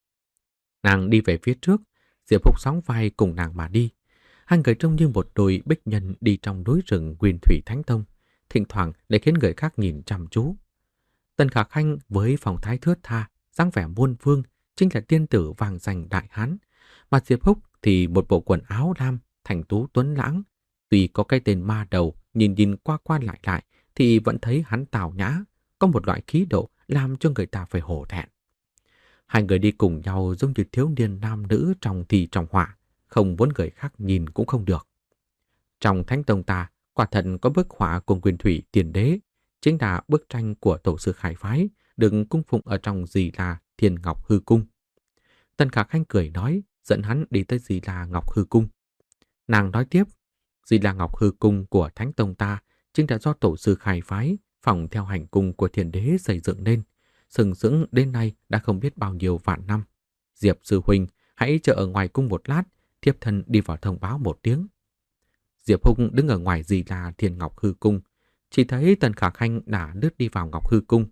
A: Nàng đi về phía trước, Diệp Húc sóng vai cùng nàng mà đi. Hai người trông như một đôi bích nhân đi trong núi rừng Nguyên Thủy Thánh Tông, thỉnh thoảng để khiến người khác nhìn chăm chú. Tần Khả Khanh với phong thái thướt tha, dáng vẻ muôn vương, chính là tiên tử vàng dành đại hán. Mà Diệp Húc thì một bộ quần áo lam, thành tú tuấn lãng. Tuy có cái tên ma đầu, nhìn nhìn qua qua lại lại, thì vẫn thấy hắn tào nhã, có một loại khí độ làm cho người ta phải hổ thẹn. Hai người đi cùng nhau giống như thiếu niên nam nữ trong thi trong họa, không muốn người khác nhìn cũng không được. Trong Thánh Tông ta, quả thật có bức họa của Nguyên Thủy Tiền Đế, chính là bức tranh của tổ sư Khải Phái, được cung phụng ở trong Di La Thiên Ngọc Hư Cung. Tần Khả Khanh cười nói, dẫn hắn đi tới Di La Ngọc Hư Cung. Nàng nói tiếp, Di La Ngọc Hư Cung của Thánh Tông ta chính là do tổ sư Khải Phái phòng theo hành cung của Thiên Đế xây dựng nên, sừng sững đến nay đã không biết bao nhiêu vạn năm. Diệp sư huynh, hãy chờ ở ngoài cung một lát, thiếp thân đi vào thông báo một tiếng. Diệp Húc đứng ở ngoài Di La Thiên Ngọc Hư Cung, chỉ thấy Tần Khả Khanh đã lướt đi vào Ngọc Hư Cung.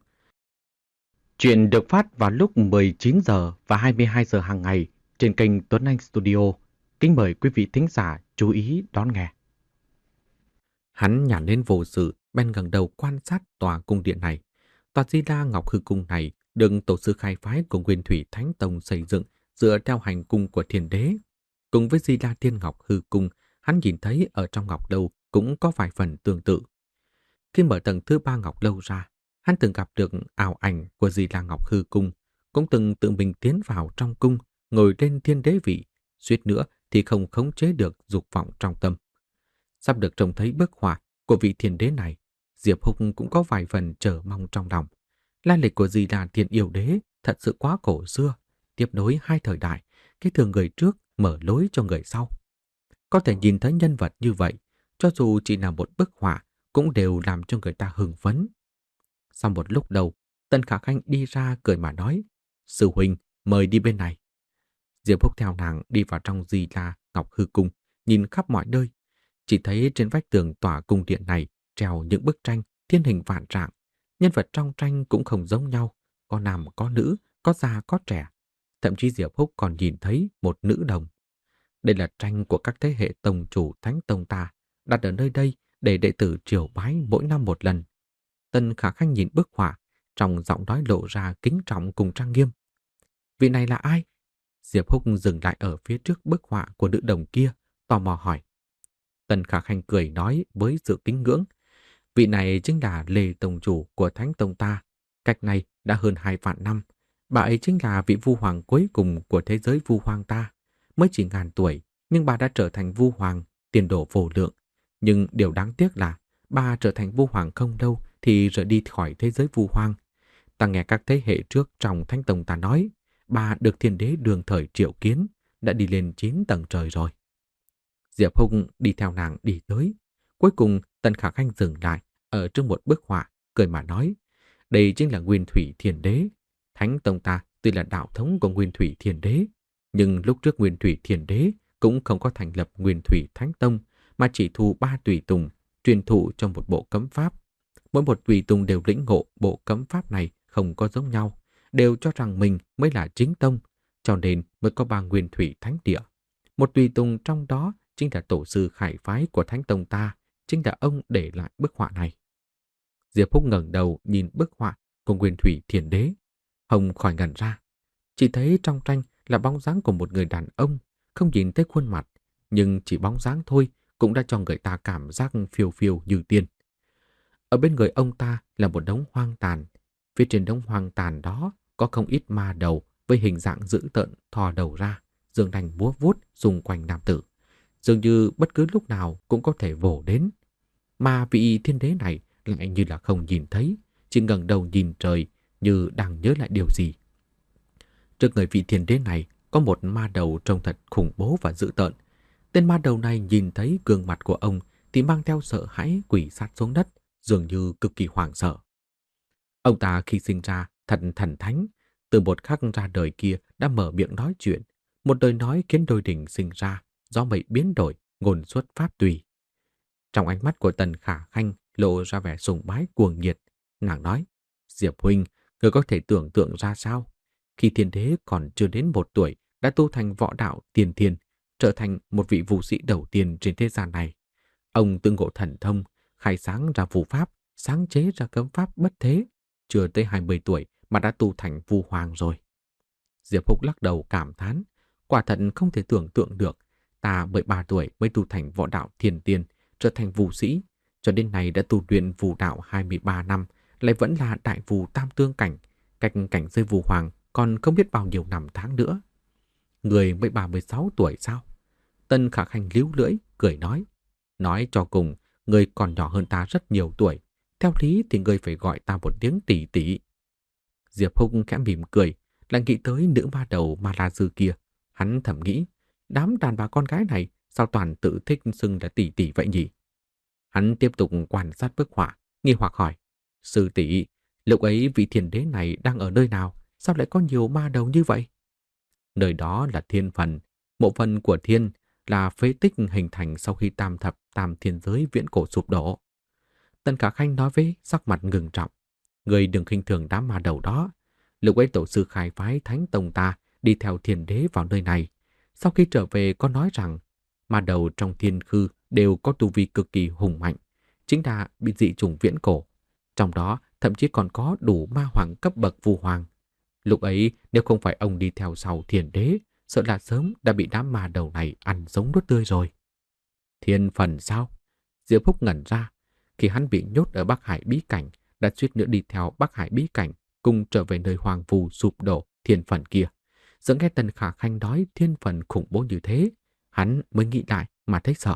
A: Chuyện được phát vào lúc mười chín giờ và hai mươi hai giờ hàng ngày trên kênh Tuấn Anh Studio. Kính mời quý vị thính giả chú ý đón nghe. Hắn nhàn lên vô sự, bên gần đầu quan sát tòa cung điện này. Tòa Di La Ngọc Hư Cung này được tổ sư Khai Phái của Nguyên Thủy Thánh Tông xây dựng dựa theo hành cung của Thiên Đế. Cùng với Di La Thiên Ngọc Hư Cung, hắn nhìn thấy ở trong Ngọc Lâu cũng có vài phần tương tự. Khi mở tầng thứ ba Ngọc Lâu ra, hắn từng gặp được ảo ảnh của Di La Ngọc Hư Cung, cũng từng tự mình tiến vào trong cung, ngồi lên thiên đế vị, suýt nữa thì không khống chế được dục vọng trong tâm. Sắp được trông thấy bức họa của vị thiên đế này, Diệp Húc cũng có vài phần chờ mong trong lòng. Lai lịch của Di La Thiên Yêu Đế thật sự quá cổ xưa, tiếp nối hai thời đại, cái thường người trước mở lối cho người sau. Có thể nhìn thấy nhân vật như vậy, cho dù chỉ là một bức họa, cũng đều làm cho người ta hưng phấn. Sau một lúc đầu, Tần Khả Khanh đi ra cười mà nói, sư huynh, mời đi bên này. Diệp Húc theo nàng đi vào trong Di La Ngọc Hư Cung, nhìn khắp mọi nơi. Chỉ thấy trên vách tường tòa cung điện này treo những bức tranh thiên hình vạn trạng. Nhân vật trong tranh cũng không giống nhau, có nam có nữ, có già có trẻ. Thậm chí Diệp Húc còn nhìn thấy một nữ đồng. Đây là tranh của các thế hệ tông chủ Thánh Tông ta, đặt ở nơi đây để đệ tử triều bái mỗi năm một lần. Tần Khả Khanh nhìn bức họa, trong giọng nói lộ ra kính trọng cùng trang nghiêm. Vị này là ai? Diệp Húc dừng lại ở phía trước bức họa của nữ đồng kia, tò mò hỏi. Tần Khả Khanh cười nói với sự kính ngưỡng. Vị này chính là Lê Tông chủ của Thánh Tông ta. Cách này đã hơn hai vạn năm. Bà ấy chính là vị vu hoàng cuối cùng của thế giới vu hoàng ta. Mới chỉ ngàn tuổi, nhưng bà đã trở thành vu hoàng, tiền đồ vô lượng. Nhưng điều đáng tiếc là bà trở thành vu hoàng không lâu thì rời đi khỏi thế giới vu hoàng. Ta nghe các thế hệ trước trong Thánh Tông ta nói, bà được Thiên Đế đường thời triệu kiến, đã đi lên chín tầng trời rồi. Diệp Húc đi theo nàng đi tới. Cuối cùng Tần Khả Khanh dừng lại ở trước một bức họa, cười mà nói, đây chính là Nguyên Thủy Thiên Đế. Thánh Tông ta tuy là đạo thống của Nguyên Thủy Thiên Đế, nhưng lúc trước Nguyên Thủy Thiên Đế cũng không có thành lập Nguyên Thủy Thánh Tông, mà chỉ thu ba tùy tùng, truyền thụ cho một bộ cấm pháp. Mỗi một tùy tùng đều lĩnh ngộ bộ cấm pháp này không có giống nhau, đều cho rằng mình mới là chính tông, cho nên mới có ba nguyên thủy thánh địa. Một tùy tùng trong đó chính là tổ sư khải phái của thánh tông ta, chính là ông để lại bức họa này. Diệp Phúc ngẩng đầu nhìn bức họa của nguyên thủy thiền đế, Hồng khỏi ngẩn ra. Chỉ thấy trong tranh là bóng dáng của một người đàn ông, không nhìn thấy khuôn mặt, nhưng chỉ bóng dáng thôi cũng đã cho người ta cảm giác phiêu phiêu như tiên. Ở bên người ông ta là một đống hoang tàn. Phía trên đống hoang tàn đó có không ít ma đầu với hình dạng dữ tợn thò đầu ra, dương đành múa vuốt xung quanh nam tử. Dường như bất cứ lúc nào cũng có thể vồ đến. Mà vị thiên đế này lại như là không nhìn thấy, chỉ ngẩng đầu nhìn trời như đang nhớ lại điều gì. Trước người vị thiên đế này có một ma đầu trông thật khủng bố và dữ tợn. Tên ma đầu này nhìn thấy gương mặt của ông thì mang theo sợ hãi quỳ sát xuống đất, dường như cực kỳ hoảng sợ. Ông ta khi sinh ra thật thần thánh, từ một khắc ra đời kia đã mở miệng nói chuyện. Một lời nói khiến đôi đình sinh ra, gió mây biến đổi, ngôn xuất pháp tùy. Trong ánh mắt của Tần Khả Khanh lộ ra vẻ sùng bái cuồng nhiệt. Nàng nói, Diệp huynh, người có thể tưởng tượng ra sao? Khi thiên đế còn chưa đến một tuổi đã tu thành võ đạo tiên thiên, trở thành một vị vũ sĩ đầu tiên trên thế gian này. Ông tương ngộ thần thông, khai sáng ra phù pháp, sáng chế ra cấm pháp bất thế. Chưa tới hai mươi tuổi mà đã tu thành vu hoàng rồi. Diệp Phúc lắc đầu cảm thán, quả thật không thể tưởng tượng được. Ta mười ba tuổi mới tu thành võ đạo thiên tiên, trở thành vũ sĩ, cho đến nay đã tu luyện vũ đạo hai mươi ba năm, lại vẫn là đại vũ tam tương cảnh, cách cảnh giới vu hoàng còn không biết bao nhiêu năm tháng nữa. Người mới ba mươi sáu tuổi sao? Tân Khả Khanh líu lưỡi, cười nói. Nói cho cùng, người còn nhỏ hơn ta rất nhiều tuổi. Theo lý thì người phải gọi ta một tiếng tỷ tỷ. Diệp Hùng khẽ mỉm cười, lại nghĩ tới nữ ma đầu Ma La Dư kia. Hắn thầm nghĩ, đám đàn bà con gái này sao toàn tự thích xưng là tỷ tỷ vậy nhỉ? Hắn tiếp tục quan sát bức họa, nghi hoặc hỏi. Sư tỷ, lúc ấy vị thiên đế này đang ở nơi nào? Sao lại có nhiều ma đầu như vậy? Nơi đó là thiên phần, mộ phần của thiên là phế tích hình thành sau khi tam thập tam thiên giới viễn cổ sụp đổ. Tần Khả Khanh nói với sắc mặt ngừng trọng. Người đừng khinh thường đám ma đầu đó. Lúc ấy tổ sư khai phái thánh tông ta đi theo thiên đế vào nơi này. Sau khi trở về có nói rằng ma đầu trong thiên khư đều có tu vi cực kỳ hùng mạnh, chính là bị dị chủng viễn cổ. Trong đó thậm chí còn có đủ ma hoàng cấp bậc vu hoàng. Lúc ấy nếu không phải ông đi theo sau thiên đế, sợ là sớm đã bị đám ma đầu này ăn sống nuốt tươi rồi. Thiên phần sao? Diệp Phúc ngẩn ra. Khi hắn bị nhốt ở Bắc Hải bí cảnh, đã suýt nữa đi theo Bắc Hải bí cảnh cùng trở về nơi hoàng vu sụp đổ thiên phần kia. Giờ nghe Tần Khả Khanh nói thiên phần khủng bố như thế, hắn mới nghĩ lại mà thấy sợ.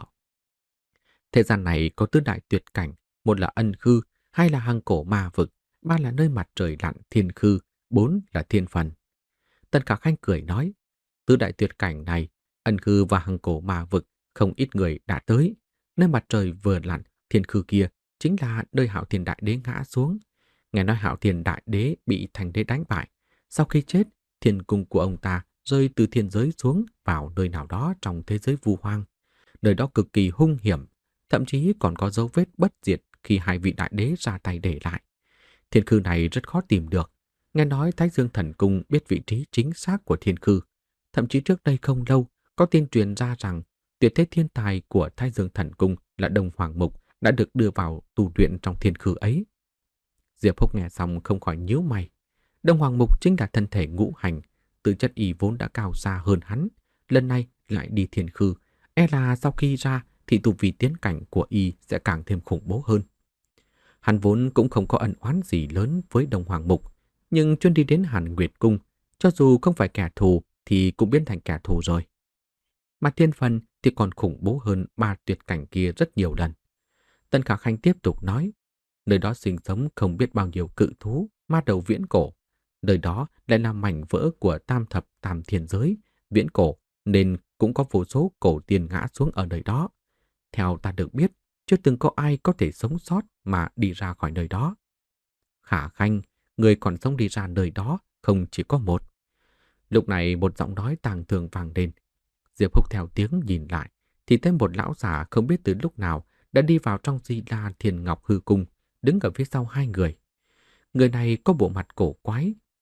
A: Thế gian này có tứ đại tuyệt cảnh, một là ân khư, hai là hang cổ ma vực, ba là nơi mặt trời lặn thiên khư, bốn là thiên phần. Tần Khả Khanh cười nói, tứ đại tuyệt cảnh này, ân khư và hang cổ ma vực, không ít người đã tới. Nơi mặt trời vừa lặn thiên khư kia chính là nơi Hạo Thiên Đại Đế ngã xuống. Nghe nói Hạo Thiên Đại Đế bị Thành Đế đánh bại. Sau khi chết, thiên cung của ông ta rơi từ thiên giới xuống vào nơi nào đó trong thế giới vu hoang. Nơi đó cực kỳ hung hiểm, thậm chí còn có dấu vết bất diệt khi hai vị đại đế ra tay để lại. Thiên khư này rất khó tìm được. Nghe nói Thái Dương Thần Cung biết vị trí chính xác của thiên khư. Thậm chí trước đây không lâu, có tin truyền ra rằng tuyệt thế thiên tài của Thái Dương Thần Cung là Đông Hoàng Mục đã được đưa vào tu luyện trong thiên khư ấy. Diệp Phúc nghe xong không khỏi nhíu mày. Đông Hoàng Mục chính là thân thể ngũ hành, tư chất y vốn đã cao xa hơn hắn, lần này lại đi thiên khư, e là sau khi ra thì tu vi tiến cảnh của y sẽ càng thêm khủng bố hơn. Hắn vốn cũng không có ân oán gì lớn với Đông Hoàng Mục, nhưng chuyên đi đến Hàn Nguyệt Cung, cho dù không phải kẻ thù thì cũng biến thành kẻ thù rồi. Mà thiên phần thì còn khủng bố hơn ba tuyệt cảnh kia rất nhiều lần. Tần Khả Khanh tiếp tục nói, nơi đó sinh sống không biết bao nhiêu cự thú, ma đầu viễn cổ. Nơi đó lại là mảnh vỡ của tam thập tam thiên giới, viễn cổ, nên cũng có vô số cổ tiên ngã xuống ở nơi đó. Theo ta được biết, chưa từng có ai có thể sống sót mà đi ra khỏi nơi đó. Khả Khanh, người còn sống đi ra nơi đó không chỉ có một. Lúc này một giọng nói tàng thường vang lên. Diệp Húc theo tiếng nhìn lại, thì thấy một lão già không biết từ lúc nào đã đi vào trong Di La Thiên Ngọc Hư Cung, đứng ở phía sau hai người. Người này có bộ mặt cổ quái,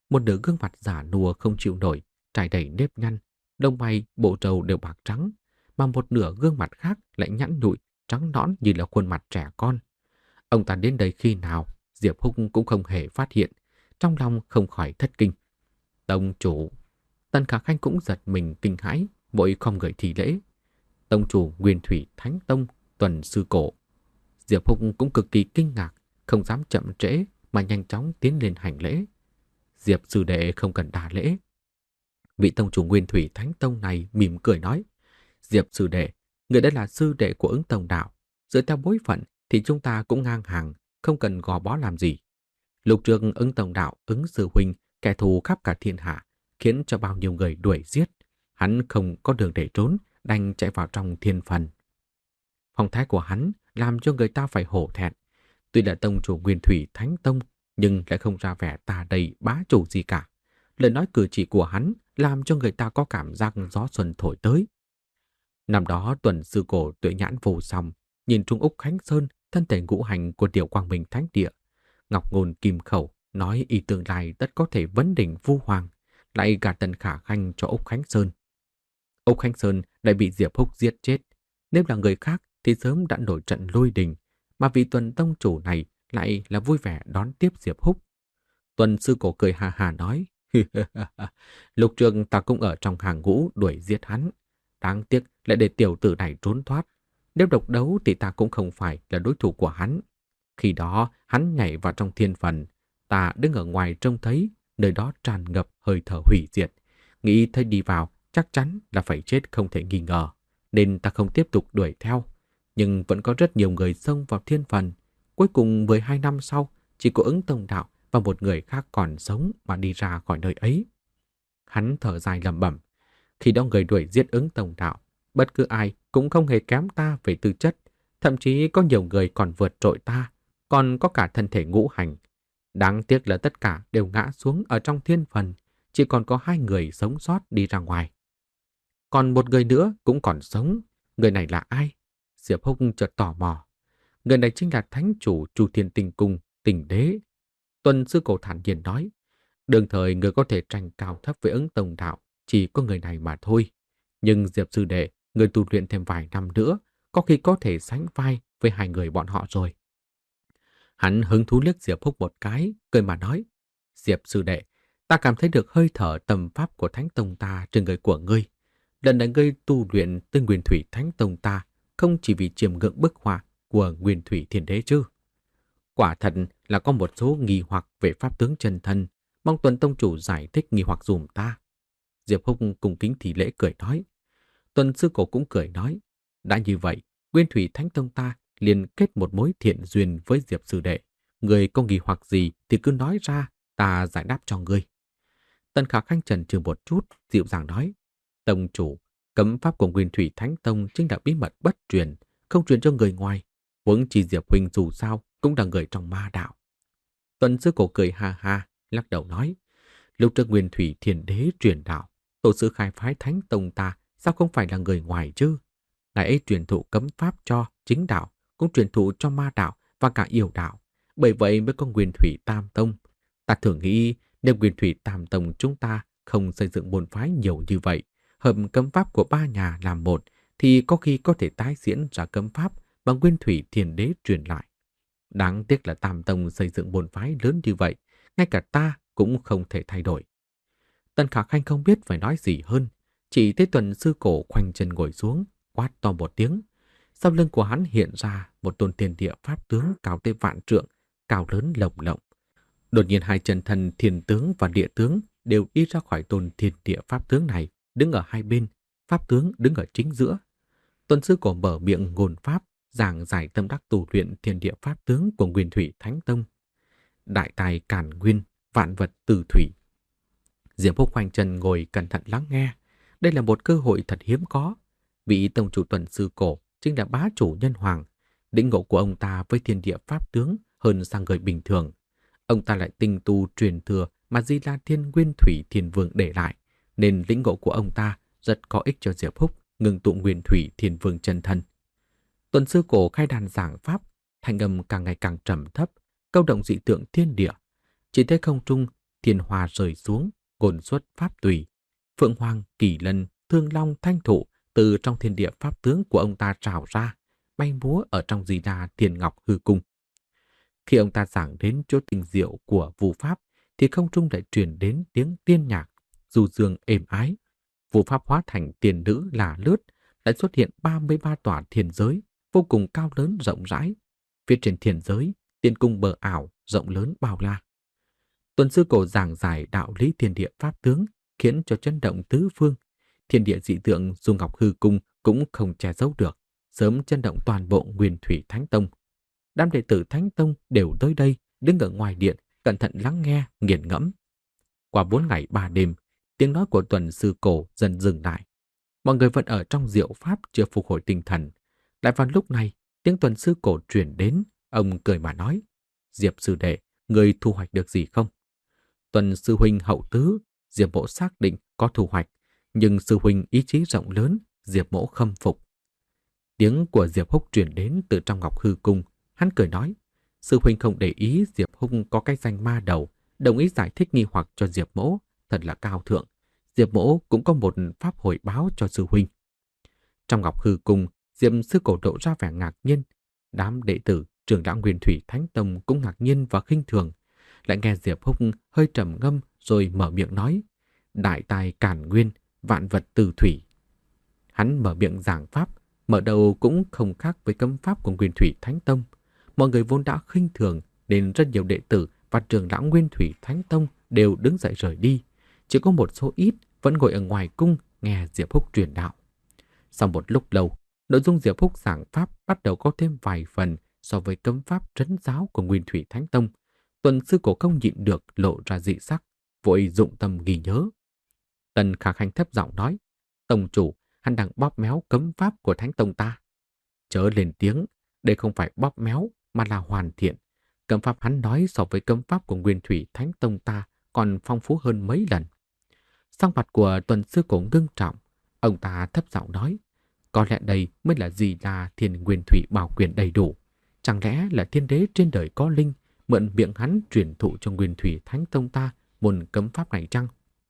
A: một nửa gương mặt giả nua không chịu nổi, trải đầy nếp nhăn, lông mày, bộ râu đều bạc trắng, mà một nửa gương mặt khác lại nhẵn nhụi, trắng nõn như là khuôn mặt trẻ con. Ông ta đến đây khi nào, Diệp Húc cũng không hề phát hiện, trong lòng không khỏi thất kinh. Tông chủ. Tần Khả Khanh cũng giật mình kinh hãi, vội không người thi lễ. Tông chủ Nguyên Thủy Thánh Tông, Tuần Sư Cổ. Diệp Húc cũng cực kỳ kinh ngạc, không dám chậm trễ mà nhanh chóng tiến lên hành lễ. Diệp sư đệ không cần đà lễ. Vị tông chủ Nguyên Thủy Thánh Tông này mỉm cười nói: Diệp sư đệ, người đã là sư đệ của Ứng Tông đạo, dựa theo bối phận thì chúng ta cũng ngang hàng, không cần gò bó làm gì. Lục trước Ứng Tông đạo, Ứng sư huynh, kẻ thù khắp cả thiên hạ, khiến cho bao nhiêu người đuổi giết. Hắn không có đường để trốn, đành chạy vào trong thiên phần. Phong thái của hắn làm cho người ta phải hổ thẹn. Tuy là tông chủ Nguyên Thủy Thánh Tông, nhưng lại không ra vẻ ta đây bá chủ gì cả. Lời nói cử chỉ của hắn làm cho người ta có cảm giác gió xuân thổi tới. Năm đó Tuần Sư Cổ tuệ nhãn vô song, nhìn Trung Úc Khánh Sơn, thân thể ngũ hành của Tiểu Quang Minh Thánh Địa. Ngọc ngôn kim khẩu, nói y tương lai tất có thể vấn đỉnh vu hoàng, lại gả Tần Khả Khanh cho Úc Khánh Sơn. Úc Khánh Sơn lại bị Diệp Húc giết chết. Nếu là người khác thì sớm đã nổi trận lôi đình, mà vị Tuần tông chủ này lại là vui vẻ đón tiếp Diệp Húc. Tuần Sư Cổ cười hà hà nói: Lục trường ta cũng ở trong hàng ngũ đuổi giết hắn. Đáng tiếc lại để tiểu tử này trốn thoát. Nếu độc đấu thì ta cũng không phải là đối thủ của hắn. Khi đó hắn nhảy vào trong thiên phần, ta đứng ở ngoài trông thấy nơi đó tràn ngập hơi thở hủy diệt. Nghĩ thấy đi vào chắc chắn là phải chết không thể nghi ngờ, nên ta không tiếp tục đuổi theo. Nhưng vẫn có rất nhiều người xông vào thiên phần. Cuối cùng mười hai năm sau, chỉ có Ứng Tông đạo và một người khác còn sống mà đi ra khỏi nơi ấy. Hắn thở dài lẩm bẩm: khi đó người đuổi giết Ứng Tông đạo, bất cứ ai cũng không hề kém ta về tư chất, thậm chí có nhiều người còn vượt trội ta, còn có cả thân thể ngũ hành. Đáng tiếc là tất cả đều ngã xuống ở trong thiên phần, chỉ còn có hai người sống sót đi ra ngoài. Còn một người nữa cũng còn sống. Người này là ai? Diệp Húc chợt tò mò. Người này chính là thánh chủ Chu Thiên Tinh Cung, Tình Đế. Tuần Sư Cổ thản nhiên nói: đương thời người có thể tranh cao thấp với Ứng Tông đạo chỉ có người này mà thôi. Nhưng Diệp sư đệ, người tu luyện thêm vài năm nữa, có khi có thể sánh vai với hai người bọn họ rồi. Hắn hứng thú liếc Diệp Húc một cái, cười mà nói: Diệp sư đệ, ta cảm thấy được hơi thở tầm pháp của Thánh Tông ta trên người của ngươi. Lần này ngươi tu luyện tới Nguyên Thủy Thánh Tông ta không chỉ vì chiêm ngưỡng bức họa của Nguyên Thủy Thiên Đế chứ. Quả thật là có một số nghi hoặc về pháp tướng chân thân, mong Tuần tông chủ giải thích nghi hoặc dùm ta. Diệp Húc cùng kính thì lễ cười nói. Tuần Sư Cổ cũng cười nói: đã như vậy, Nguyên Thủy Thánh Tông ta liền kết một mối thiện duyên với Diệp sư đệ. Người có nghi hoặc gì thì cứ nói ra, ta giải đáp cho ngươi. Tần Khả Khanh chần chừ một chút, dịu dàng nói: tông chủ, cấm pháp của Nguyên Thủy Thánh Tông chính là bí mật bất truyền, không truyền cho người ngoài. Huống chi Diệp huynh dù sao cũng là người trong ma đạo. Tuần Sư Cổ cười ha ha, lắc đầu nói: lúc trước Nguyên Thủy Thiên Đế truyền đạo, tổ sư khai phái Thánh Tông ta sao không phải là người ngoài chứ? Ngài ấy truyền thụ cấm pháp cho chính đạo, cũng truyền thụ cho ma đạo và cả yêu đạo. Bởi vậy mới có Nguyên Thủy Tam Tông. Ta thường nghĩ nếu Nguyên Thủy Tam Tông chúng ta không xây dựng môn phái nhiều như vậy, hợp cấm pháp của ba nhà làm một, thì có khi có thể tái diễn ra cấm pháp mà Nguyên Thủy Thiên Đế truyền lại. Đáng tiếc là Tam Tông xây dựng môn phái lớn như vậy, ngay cả ta cũng không thể thay đổi. Tần Khả Khanh không biết phải nói gì hơn, chỉ thấy Tuần Sư Cổ khoanh chân ngồi xuống, quát to một tiếng. Sau lưng của hắn hiện ra một tôn thiên địa pháp tướng cao tới vạn trượng, cao lớn lồng lộng. Đột nhiên hai chân thần thiên tướng và địa tướng đều đi ra khỏi tôn thiên địa pháp tướng này, đứng ở hai bên, pháp tướng đứng ở chính giữa. Tuần Sư Cổ mở miệng ngôn pháp, giảng giải tâm đắc tu luyện thiên địa pháp tướng của Nguyên Thủy Thánh Tông. Đại tài càn nguyên, vạn vật từ thủy. Diệp Húc khoanh chân ngồi cẩn thận lắng nghe. Đây là một cơ hội thật hiếm có. Vị tông chủ Tuần Sư Cổ chính là bá chủ nhân hoàng. Đỉnh ngộ của ông ta với thiên địa pháp tướng hơn sang người bình thường. Ông ta lại tinh tu truyền thừa mà Di La Thiên Nguyên Thủy Thiên Vương để lại, nên lĩnh ngộ của ông ta rất có ích cho Diệp Húc ngừng tụ Nguyên Thủy Thiên Vương chân thân. Tuần Sư Cổ khai đàn giảng pháp, thanh âm càng ngày càng trầm thấp, câu động dị tượng thiên địa. Chỉ thấy không trung thiên hoa rơi xuống, ngôn xuất pháp tùy. Phượng Hoàng, Kỳ Lân, Thương Long, Thanh Thụ từ trong thiên địa pháp tướng của ông ta trào ra, bay múa ở trong di đà Thiên Ngọc Hư Cung. Khi ông ta giảng đến chỗ tinh diệu của vu pháp, thì không trung lại truyền đến tiếng tiên nhạc, du dương êm ái. Vu pháp hóa thành tiền nữ là lướt, lại xuất hiện ba mươi ba tòa thiên giới, vô cùng cao lớn rộng rãi. Phía trên thiên giới, tiên cung bờ ảo, rộng lớn bao la. Tuần sư cổ giảng giải đạo lý thiên địa pháp tướng, khiến cho chấn động tứ phương. Thiên địa dị tượng dù Ngọc Hư Cung cũng không che giấu được, sớm chấn động toàn bộ Nguyên Thủy Thánh Tông. Đám đệ tử Thánh Tông đều tới đây, đứng ở ngoài điện, cẩn thận lắng nghe, nghiền ngẫm. Qua bốn ngày ba đêm, tiếng nói của tuần sư cổ dần dừng lại. Mọi người vẫn ở trong diệu pháp chưa phục hồi tinh thần. Lại vào lúc này, tiếng tuần sư cổ truyền đến, ông cười mà nói: Diệp sư đệ, người thu hoạch được gì không? Tuần sư huynh hậu tứ, Diệp mỗ xác định có thu hoạch, nhưng sư huynh ý chí rộng lớn, Diệp mỗ khâm phục. Tiếng của Diệp Húc truyền đến từ trong Ngọc Hư Cung. Hắn cười nói: sư huynh không để ý Diệp Húc có cái danh ma đầu, đồng ý giải thích nghi hoặc cho Diệp mỗ, thật là cao thượng. Diệp mỗ cũng có một pháp hồi báo cho sư huynh. Trong Ngọc Hư Cung, Diệp sư cổ độ ra vẻ ngạc nhiên. Đám đệ tử trưởng lão Nguyên Thủy Thánh Tông cũng ngạc nhiên và khinh thường. Lại nghe Diệp Húc hơi trầm ngâm rồi mở miệng nói: đại tài cản nguyên, vạn vật từ thủy. Hắn mở miệng giảng pháp, mở đầu cũng không khác với cấm pháp của Nguyên Thủy Thánh Tông. Mọi người vốn đã khinh thường nên rất nhiều đệ tử và trưởng lão Nguyên Thủy Thánh Tông đều đứng dậy rời đi. Chỉ có một số ít vẫn ngồi ở ngoài cung nghe Diệp Húc truyền đạo. Sau một lúc lâu, nội dung Diệp Húc giảng pháp bắt đầu có thêm vài phần so với cấm pháp trấn giáo của Nguyên Thủy Thánh Tông. Tuần sư cổ không nhịn được lộ ra dị sắc, vội dụng tâm ghi nhớ. Tần Khả Khanh thấp giọng nói: tông chủ, hắn đang bóp méo cấm pháp của Thánh Tông ta. Chớ lên tiếng, đây không phải bóp méo mà là hoàn thiện. Cấm pháp hắn nói so với cấm pháp của Nguyên Thủy Thánh Tông ta còn phong phú hơn mấy lần. Sắc mặt của tuần sư cổ ngưng trọng, ông ta thấp giọng nói: có lẽ đây mới là gì là Thiên Nguyên Thủy bảo quyền đầy đủ. Chẳng lẽ là thiên đế trên đời có linh, mượn miệng hắn truyền thụ cho Nguyên Thủy Thánh Tông ta môn cấm pháp này chăng?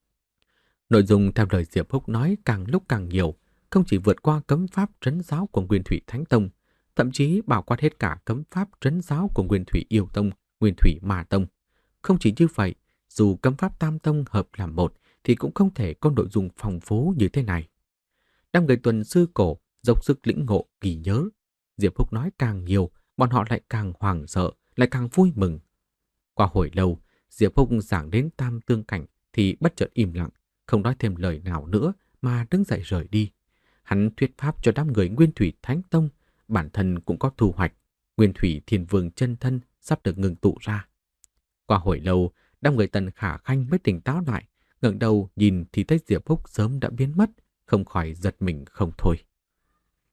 A: Nội dung theo lời Diệp Húc nói càng lúc càng nhiều, không chỉ vượt qua cấm pháp trấn giáo của Nguyên Thủy Thánh Tông, thậm chí bao quát hết cả cấm pháp trấn giáo của Nguyên Thủy Yêu Tông, Nguyên Thủy Ma Tông. Không chỉ như vậy, dù cấm pháp tam tông hợp làm một thì cũng không thể có nội dung phong phú như thế này. Đám người tuần sư cổ dốc sức lĩnh ngộ ghi nhớ. Diệp Húc nói càng nhiều, bọn họ lại càng hoảng sợ, lại càng vui mừng. Qua hồi lâu, Diệp Húc giảng đến tam tương cảnh thì bất chợt im lặng, không nói thêm lời nào nữa mà đứng dậy rời đi. Hắn thuyết pháp cho đám người Nguyên Thủy Thánh Tông, bản thân cũng có thu hoạch. Nguyên Thủy Thiên Vương chân thân sắp được ngừng tụ ra. Qua hồi lâu, đám người Tần Khả Khanh mới tỉnh táo lại, ngẩng đầu nhìn thì thấy Diệp Húc sớm đã biến mất, không khỏi giật mình không thôi.